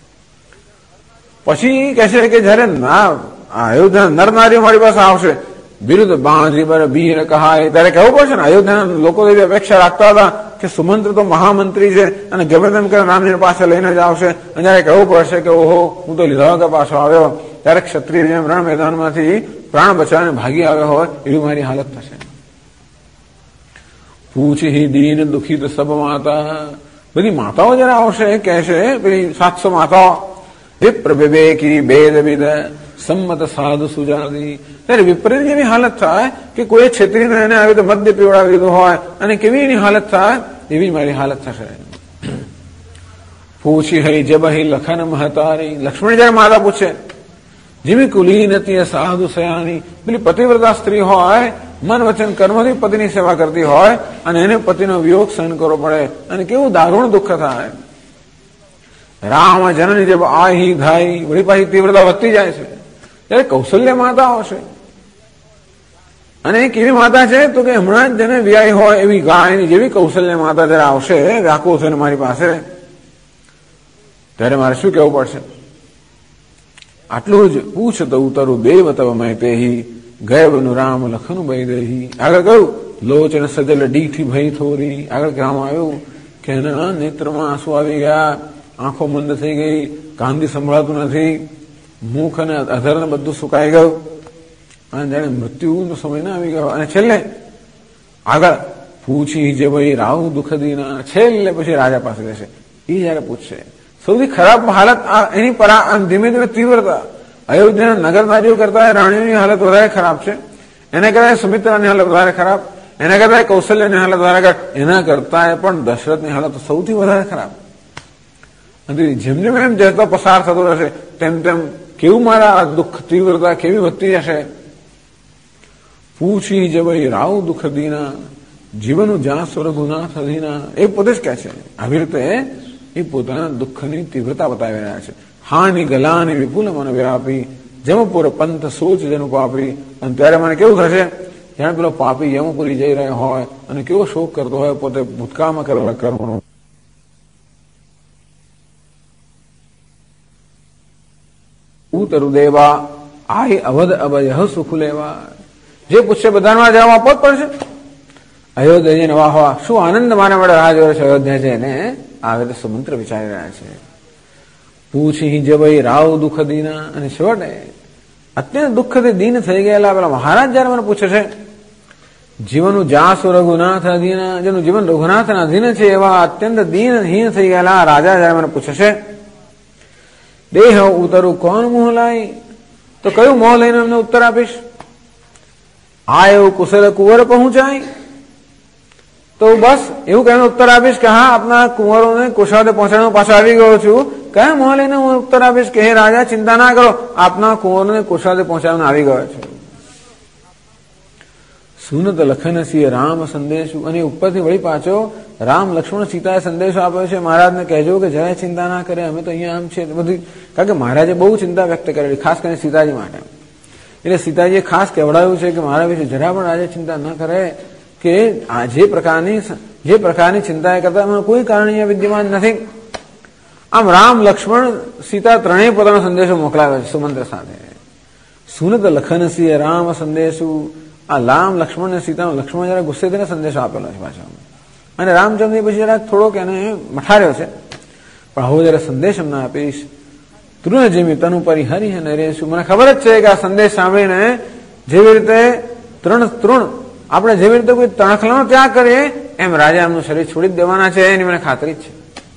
પછી કહે છે કે જયારે અયોધ્યા નરનારીઓ મારી પાસે આવશે, વિરુદ્ધ બાંધી પર બીર કહાય, ત્યારે કહેવું પડશે ને. અયોધ્યાના લોકો એવી અપેક્ષા રાખતા હતા કે સુમંત્ર તો મહામંત્રી છે અને ગમે તેમ કરીને રામજીને પાસે લઈને જ આવશે. અને જયારે કહેવું પડશે કે ઓહો હું તો લીધા વગર પાછો આવ્યો, ત્યારે ક્ષત્રિય જેમ રણ મેદાનમાંથી પ્રાણ બચાવીને ભાગી આવ્યો હોય એવી મારી હાલત થશે. પૂછી દીન દુખિત સબ માતા. બધી માતાઓ જયારે આવશે કહેશે, પેલી 700 માતાઓ, વિપ્ર વિવેકી ભેદ વિદ સંમત સાધુ સુજાદી. ત્યારે વિપરીત જેવી હાલત થાય કે કોઈ છેતરીને એને આવી તો મદ્ય પીવડાવી દીધું હોય અને કેવી એની હાલત થાય એવી મારી હાલત થશે. પૂછી હઈ જબ હઈ લખન મહતારી. લક્ષ્મણ જયારે માતા પૂછે, જેવી કુલીન હતી સાધુ સયાની. પેલી પતિવ્રતા સ્ત્રી હોય, મન વચન કર્મથી પતિની સેવા કરતી હોય અને એને પતિનો વિયોગ સહન કરવો પડે અને કેવું દારૂણ દુઃખ થાય. રામ જનની જબ આહી ધાઈ. વળી પાછી તીવ્રતા વધતી જાય છે. ત્યારે કૌશલ્ય માતા આવશે, અને કેવી માતા છે તો કે હમણાં જ જેને વ્યાય હોય એવી ગાયની જેવી કૌશલ્ય માતા જયારે આવશે વ્યાકુળ થઈને મારી પાસે, ત્યારે મારે શું કહેવું પડશે? આટલું જ પૂછ તો ઉતરું દેવ તવ મેં તેહી ગયબનું રામ લખનું વૈદેહી. આગળ કહ્યું લોચન સજલ ડીઠી ભઈ થોરી. આગળ કહેવામાં આવ્યું કે એના નેત્રમાં આંસુ આવી ગયા, આંખો મંદ થઈ ગઈ, કાંદી સંભળાતું નથી, મુખ અને અધર બધું સુકાઈ ગયું અને જાણે મૃત્યુનો સમય ના આવી ગયો. અને છેલ્લે આગળ પૂછી જે ભાઈ રાવ દુઃખદીના. છેલ્લે પછી રાજા પાસે જશે. એ જયારે પૂછશે સૌથી ખરાબ હાલત એની ધીમે ધીમે તીવ્રતા અયોધ્યાના નગર નારીઓ કરતા રાણીઓની હાલત વધારે ખરાબ છે. એને કરતા સુમિત્રાની હાલત વધારે ખરાબ, એના કરતા કૌશલ્યની હાલત વધારે ખરાબ, એના કરતા પણ દશરથની હાલત સૌથી વધારે ખરાબ. જેમ જેમ એમ જતો પસાર થતો રહેશે તેમ તેમ કેવું મારા દુઃખ તીવ્રતા કેવી વધતી જશે. પૂછી જવાઈ રાવ દુઃખ દીના જીવનું જ્યાં સ્વરઘુનાથ અધીના. એ પોતે જ કહે છે આવી રીતે એ પોતાના દુઃખની તીવ્રતા બતાવી રહ્યા છે. હાની ગલાની વિપુલ મન વ્યાપી જમપુર પંથ સોચ જેનું પાપી. અને ત્યારે મને કેવું થશે જાણે પેલો પાપી યમપુરી જઈ રહ્યો હોય અને કેવો શોક કરતો હોય પોતે ભૂતકાળમાં કરેલા કર્મનો. તરુદેવા આય અવધ અભય સુખ લેવા. જે પૂછશે બધામાં જવાબ આપવો જ પડશે. અયોધ્યા જઈને વાહ વાહ શું આનંદ મારા માટે રાહ જોવે છે. અયોધ્યા જઈને આવે તો સુમંત્ર વિચારી રહ્યા છે. પૂછી જવાઈ રાવ દુઃખ દીના. અને છેવટે અત્યંત દુઃખથી દીન થઈ ગયેલા પેલા મહારાજ જયારે મને પૂછે છે જીવનનું જાસુ રઘુનાથ અધીના, જેનું જીવન રઘુનાથના અધીન છે એવા અત્યંત દીનહીન થઈ ગયેલા રાજા જયારે મને પૂછે છે દેહ ઉતરું કોણ મોહ લાય, તો કયું મોહ લઈને એમને ઉત્તર આપીશ? આયો કુશલ કુંવર પહોંચાય, તો બસ એવું કહીને ઉત્તર આપીશ કે હા આપના કુંવરોને કુશળે પહોંચાડવા પાછો આવી ગયો છું. કયા મોહ લઈને હું ઉત્તર આપીશ કે હે રાજા ચિંતા ના કરો, આપના કુંવરોને કુશળે પહોંચાડવા આવી ગયો છું. સુનત લખન સિંહ રામ સંદેશ, અને ઉપરથી વળી પાછો રામ લક્ષ્મણ સીતાએ સંદેશો આપ્યો છે, મહારાજને કહેજો કે જરાય ચિંતા ના કરે, અમે તો અહીંયા આમ છે બધું. કારણ કે મહારાજે બહુ ચિંતા વ્યક્ત કરેલી, ખાસ કરીને સીતાજી માટે. એટલે સીતાજીએ ખાસ કહેવડાવ્યું છે કે મારા વિશે જરા પણ રાજા ચિંતા ન કરે, કે આ જે પ્રકારની ચિંતા એ કરતા એમાં કોઈ કારણ અહીંયા વિદ્યમાન નથી. આમ રામ લક્ષ્મણ સીતા ત્રણેય પોતાનો સંદેશો મોકલાવ્યો છે સુમંત્ર સાથે. સુનત લખન સિંહ રામ સંદેશુ, આ રામ લક્ષ્મણ ને સીતાનો, લક્ષ્મણ જરા ગુસ્સે થઈને સંદેશો આપેલો છે પાછો, અને રામચંદ્ર પછી જરા થોડોક એને મઠાર્યો છે. પણ હવે જરા સંદેશ અમને આપીશ. તૃણ જેમી તનુ પરિહરી અને રેશું, મને ખબર જ છે કે આ સંદેશ સાંભળીને જેવી રીતે તૃણ આપણે જેવી રીતે કોઈ તણખલાનો ત્યાગ કરીએ એમ રાજા એમનું શરીર છોડી જ દેવાના છે, એની મને ખાતરી જ છે.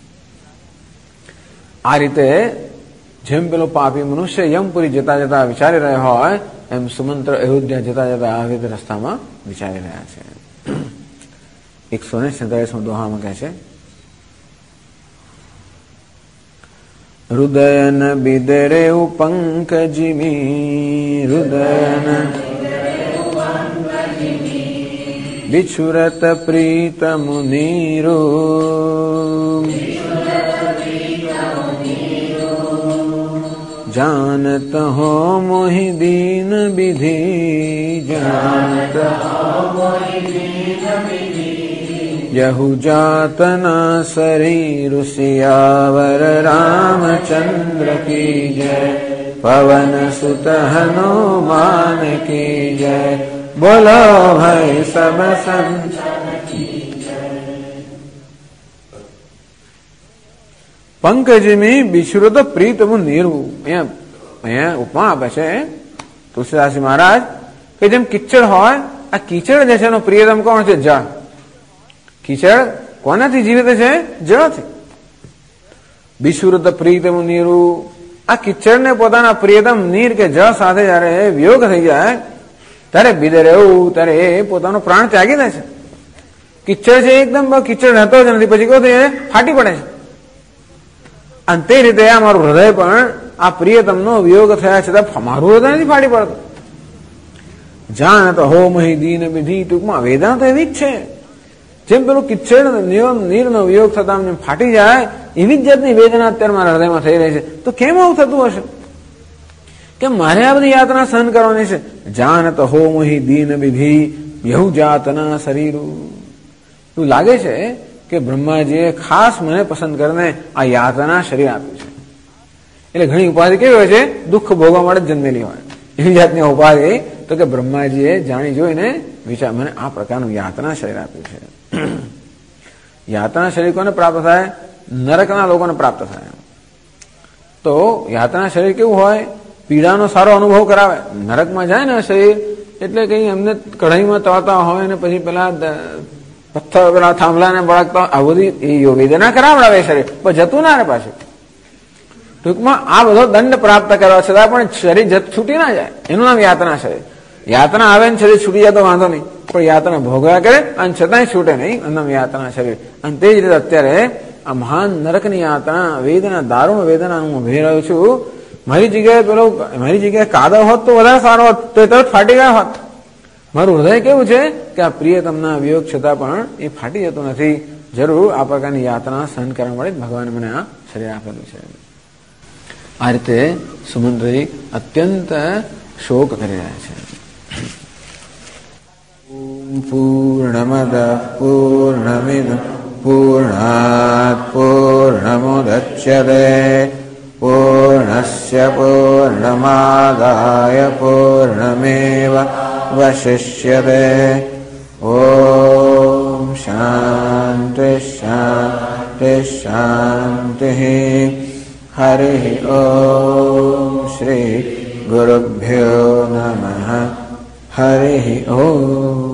આ રીતે જેમ પેલો પાપી મનુષ્ય યમપુરી જતા જતા વિચારી રહ્યો હોય, એમ સુમંત્ર અયોધ્યા જતા જતા આ વિધ રસ્તામાં વિચારી રહ્યા છે. 147 દોહામાં કહે છે, હૃદયન બિદરેવ પંકજિમી, હૃદયન બિછુરત પ્રીત મુનિરો, जानत हो मोहि दीन विधि, जानत यहु जातना शरीर सियावर रामचंद्र की जय, पवन सुत हनुमान की जय, बोलो भाई सब संत की जय. પંકજમી બિછુરત પ્રીતમુ નીરવું, અહીંયા ઉપમા આપે છે તુલસીદાસજી મહારાજ કે જેમ કિચડ હોય, આ કિચડ જે છે એનો પ્રિયતમ કોણ છે? જળ. કિચડ કોનાથી જીવિત છે? જળથી. બિછુરત પ્રીતમુ નીરવું, આ કિચડને પોતાના પ્રિયતમ નીર કે જળ સાથે જયારે વિયોગ થઈ જાય ત્યારે બિદે રહેવું, ત્યારે એ પોતાનો પ્રાણ ત્યાગી દે છે. કિચડ છે એકદમ કિચડ રહેતો જ નથી, પછી કહું ફાટી પડે છે. અને તે રીતે આ મારું હૃદય પણ આ પ્રિયતમનો વિયોગ થયા છતાં મારું હૃદય નથી ફાટી પડતું. જાણ તો હો મહી દીન વિધિ, ટૂંકમાં વેદના તો એવી જ છે. જેમ પેલું કિચડ નીરનો વિયોગ થતા જેમ ફાટી જાય એવી જ જાતની વેદના અત્યારે મારા હૃદયમાં થઈ રહી છે. તો કેમ આવું થતું હશે કે મારે આ બધી યાતના સહન કરવાની છે? જાણ તો હો મહી દીન વિધિ, યહુ જાતના શરીરું. એવું લાગે છે કે બ્રહ્માજીએ ખાસ મને પસંદ કરીને આ યાતના શરીર આપ્યું છે. એટલે ઘણી ઉપાધિ કેવી હોય છે? દુઃખ ભોગવા માટે જ જન્મેલી હોય. એવી જાતની ઉપાધિ તો કે બ્રહ્માજીએ જાણી જોઈને વિચાર મને આ પ્રકારનું યાતના શરીર આપ્યું છે. યાતના શરીર કોને પ્રાપ્ત થાય? નરકના લોકોને પ્રાપ્ત થાય. તો યાતના શરીર કેવું હોય? પીડાનો સારો અનુભવ કરાવે. નરકમાં જાય ને શરીર એટલે કઈ એમને કઢાઈમાં તળતા હોય ને પછી પેલા પથ્થર પેલા થાંભલાને બળકતા આ બધી વેદના કરાવડાવે શરીર, પણ જતું ના રે પાછું. ટૂંકમાં આ બધો દંડ પ્રાપ્ત કરવા છતાં પણ શરીર છૂટી ના જાય, એનું નામ યાતના શરીર. યાતના આવે ને શરીર છૂટી જાય તો વાંધો નહીં, પણ યાતના ભોગવ્યા કરે અને છતાંય છૂટે નહીં, એનું નામ યાતના શરીર. અને તે જ રીતે અત્યારે આ મહાન નરકની યાતના વેદના, દારૂણ વેદના હું ભોગવી રહ્યો છું. મારી જગ્યાએ કાદવ હોત તો વધારે સારો હોત, તો એ તરત ફાટી ગયા હોત. મારું હૃદય કેવું છે કે આ પ્રિયતમના વિયોગ છતાં પણ એ ફાટી જતું નથી. જરૂર આ પ્રકારની યાતના સહન કરવા માટે ભગવાને મને આ શરીર આપેલું છે. આ રીતે સુમંત્રજી અત્યંત શોક કરી રહ્યા છે. પૂર્ણમદ પૂર્ણમિદં પૂર્ણાત પૂર્ણમુદચ્યતે પૂર્ણસ્ય પૂર્ણમાદાય પૂર્ણમેવ વશિષ્યતે. ઓમ શાંતિ શાંતિ શાંતિ. હરિ ઓમ શ્રી ગુરુભ્યો નમઃ. હરિ ઓમ.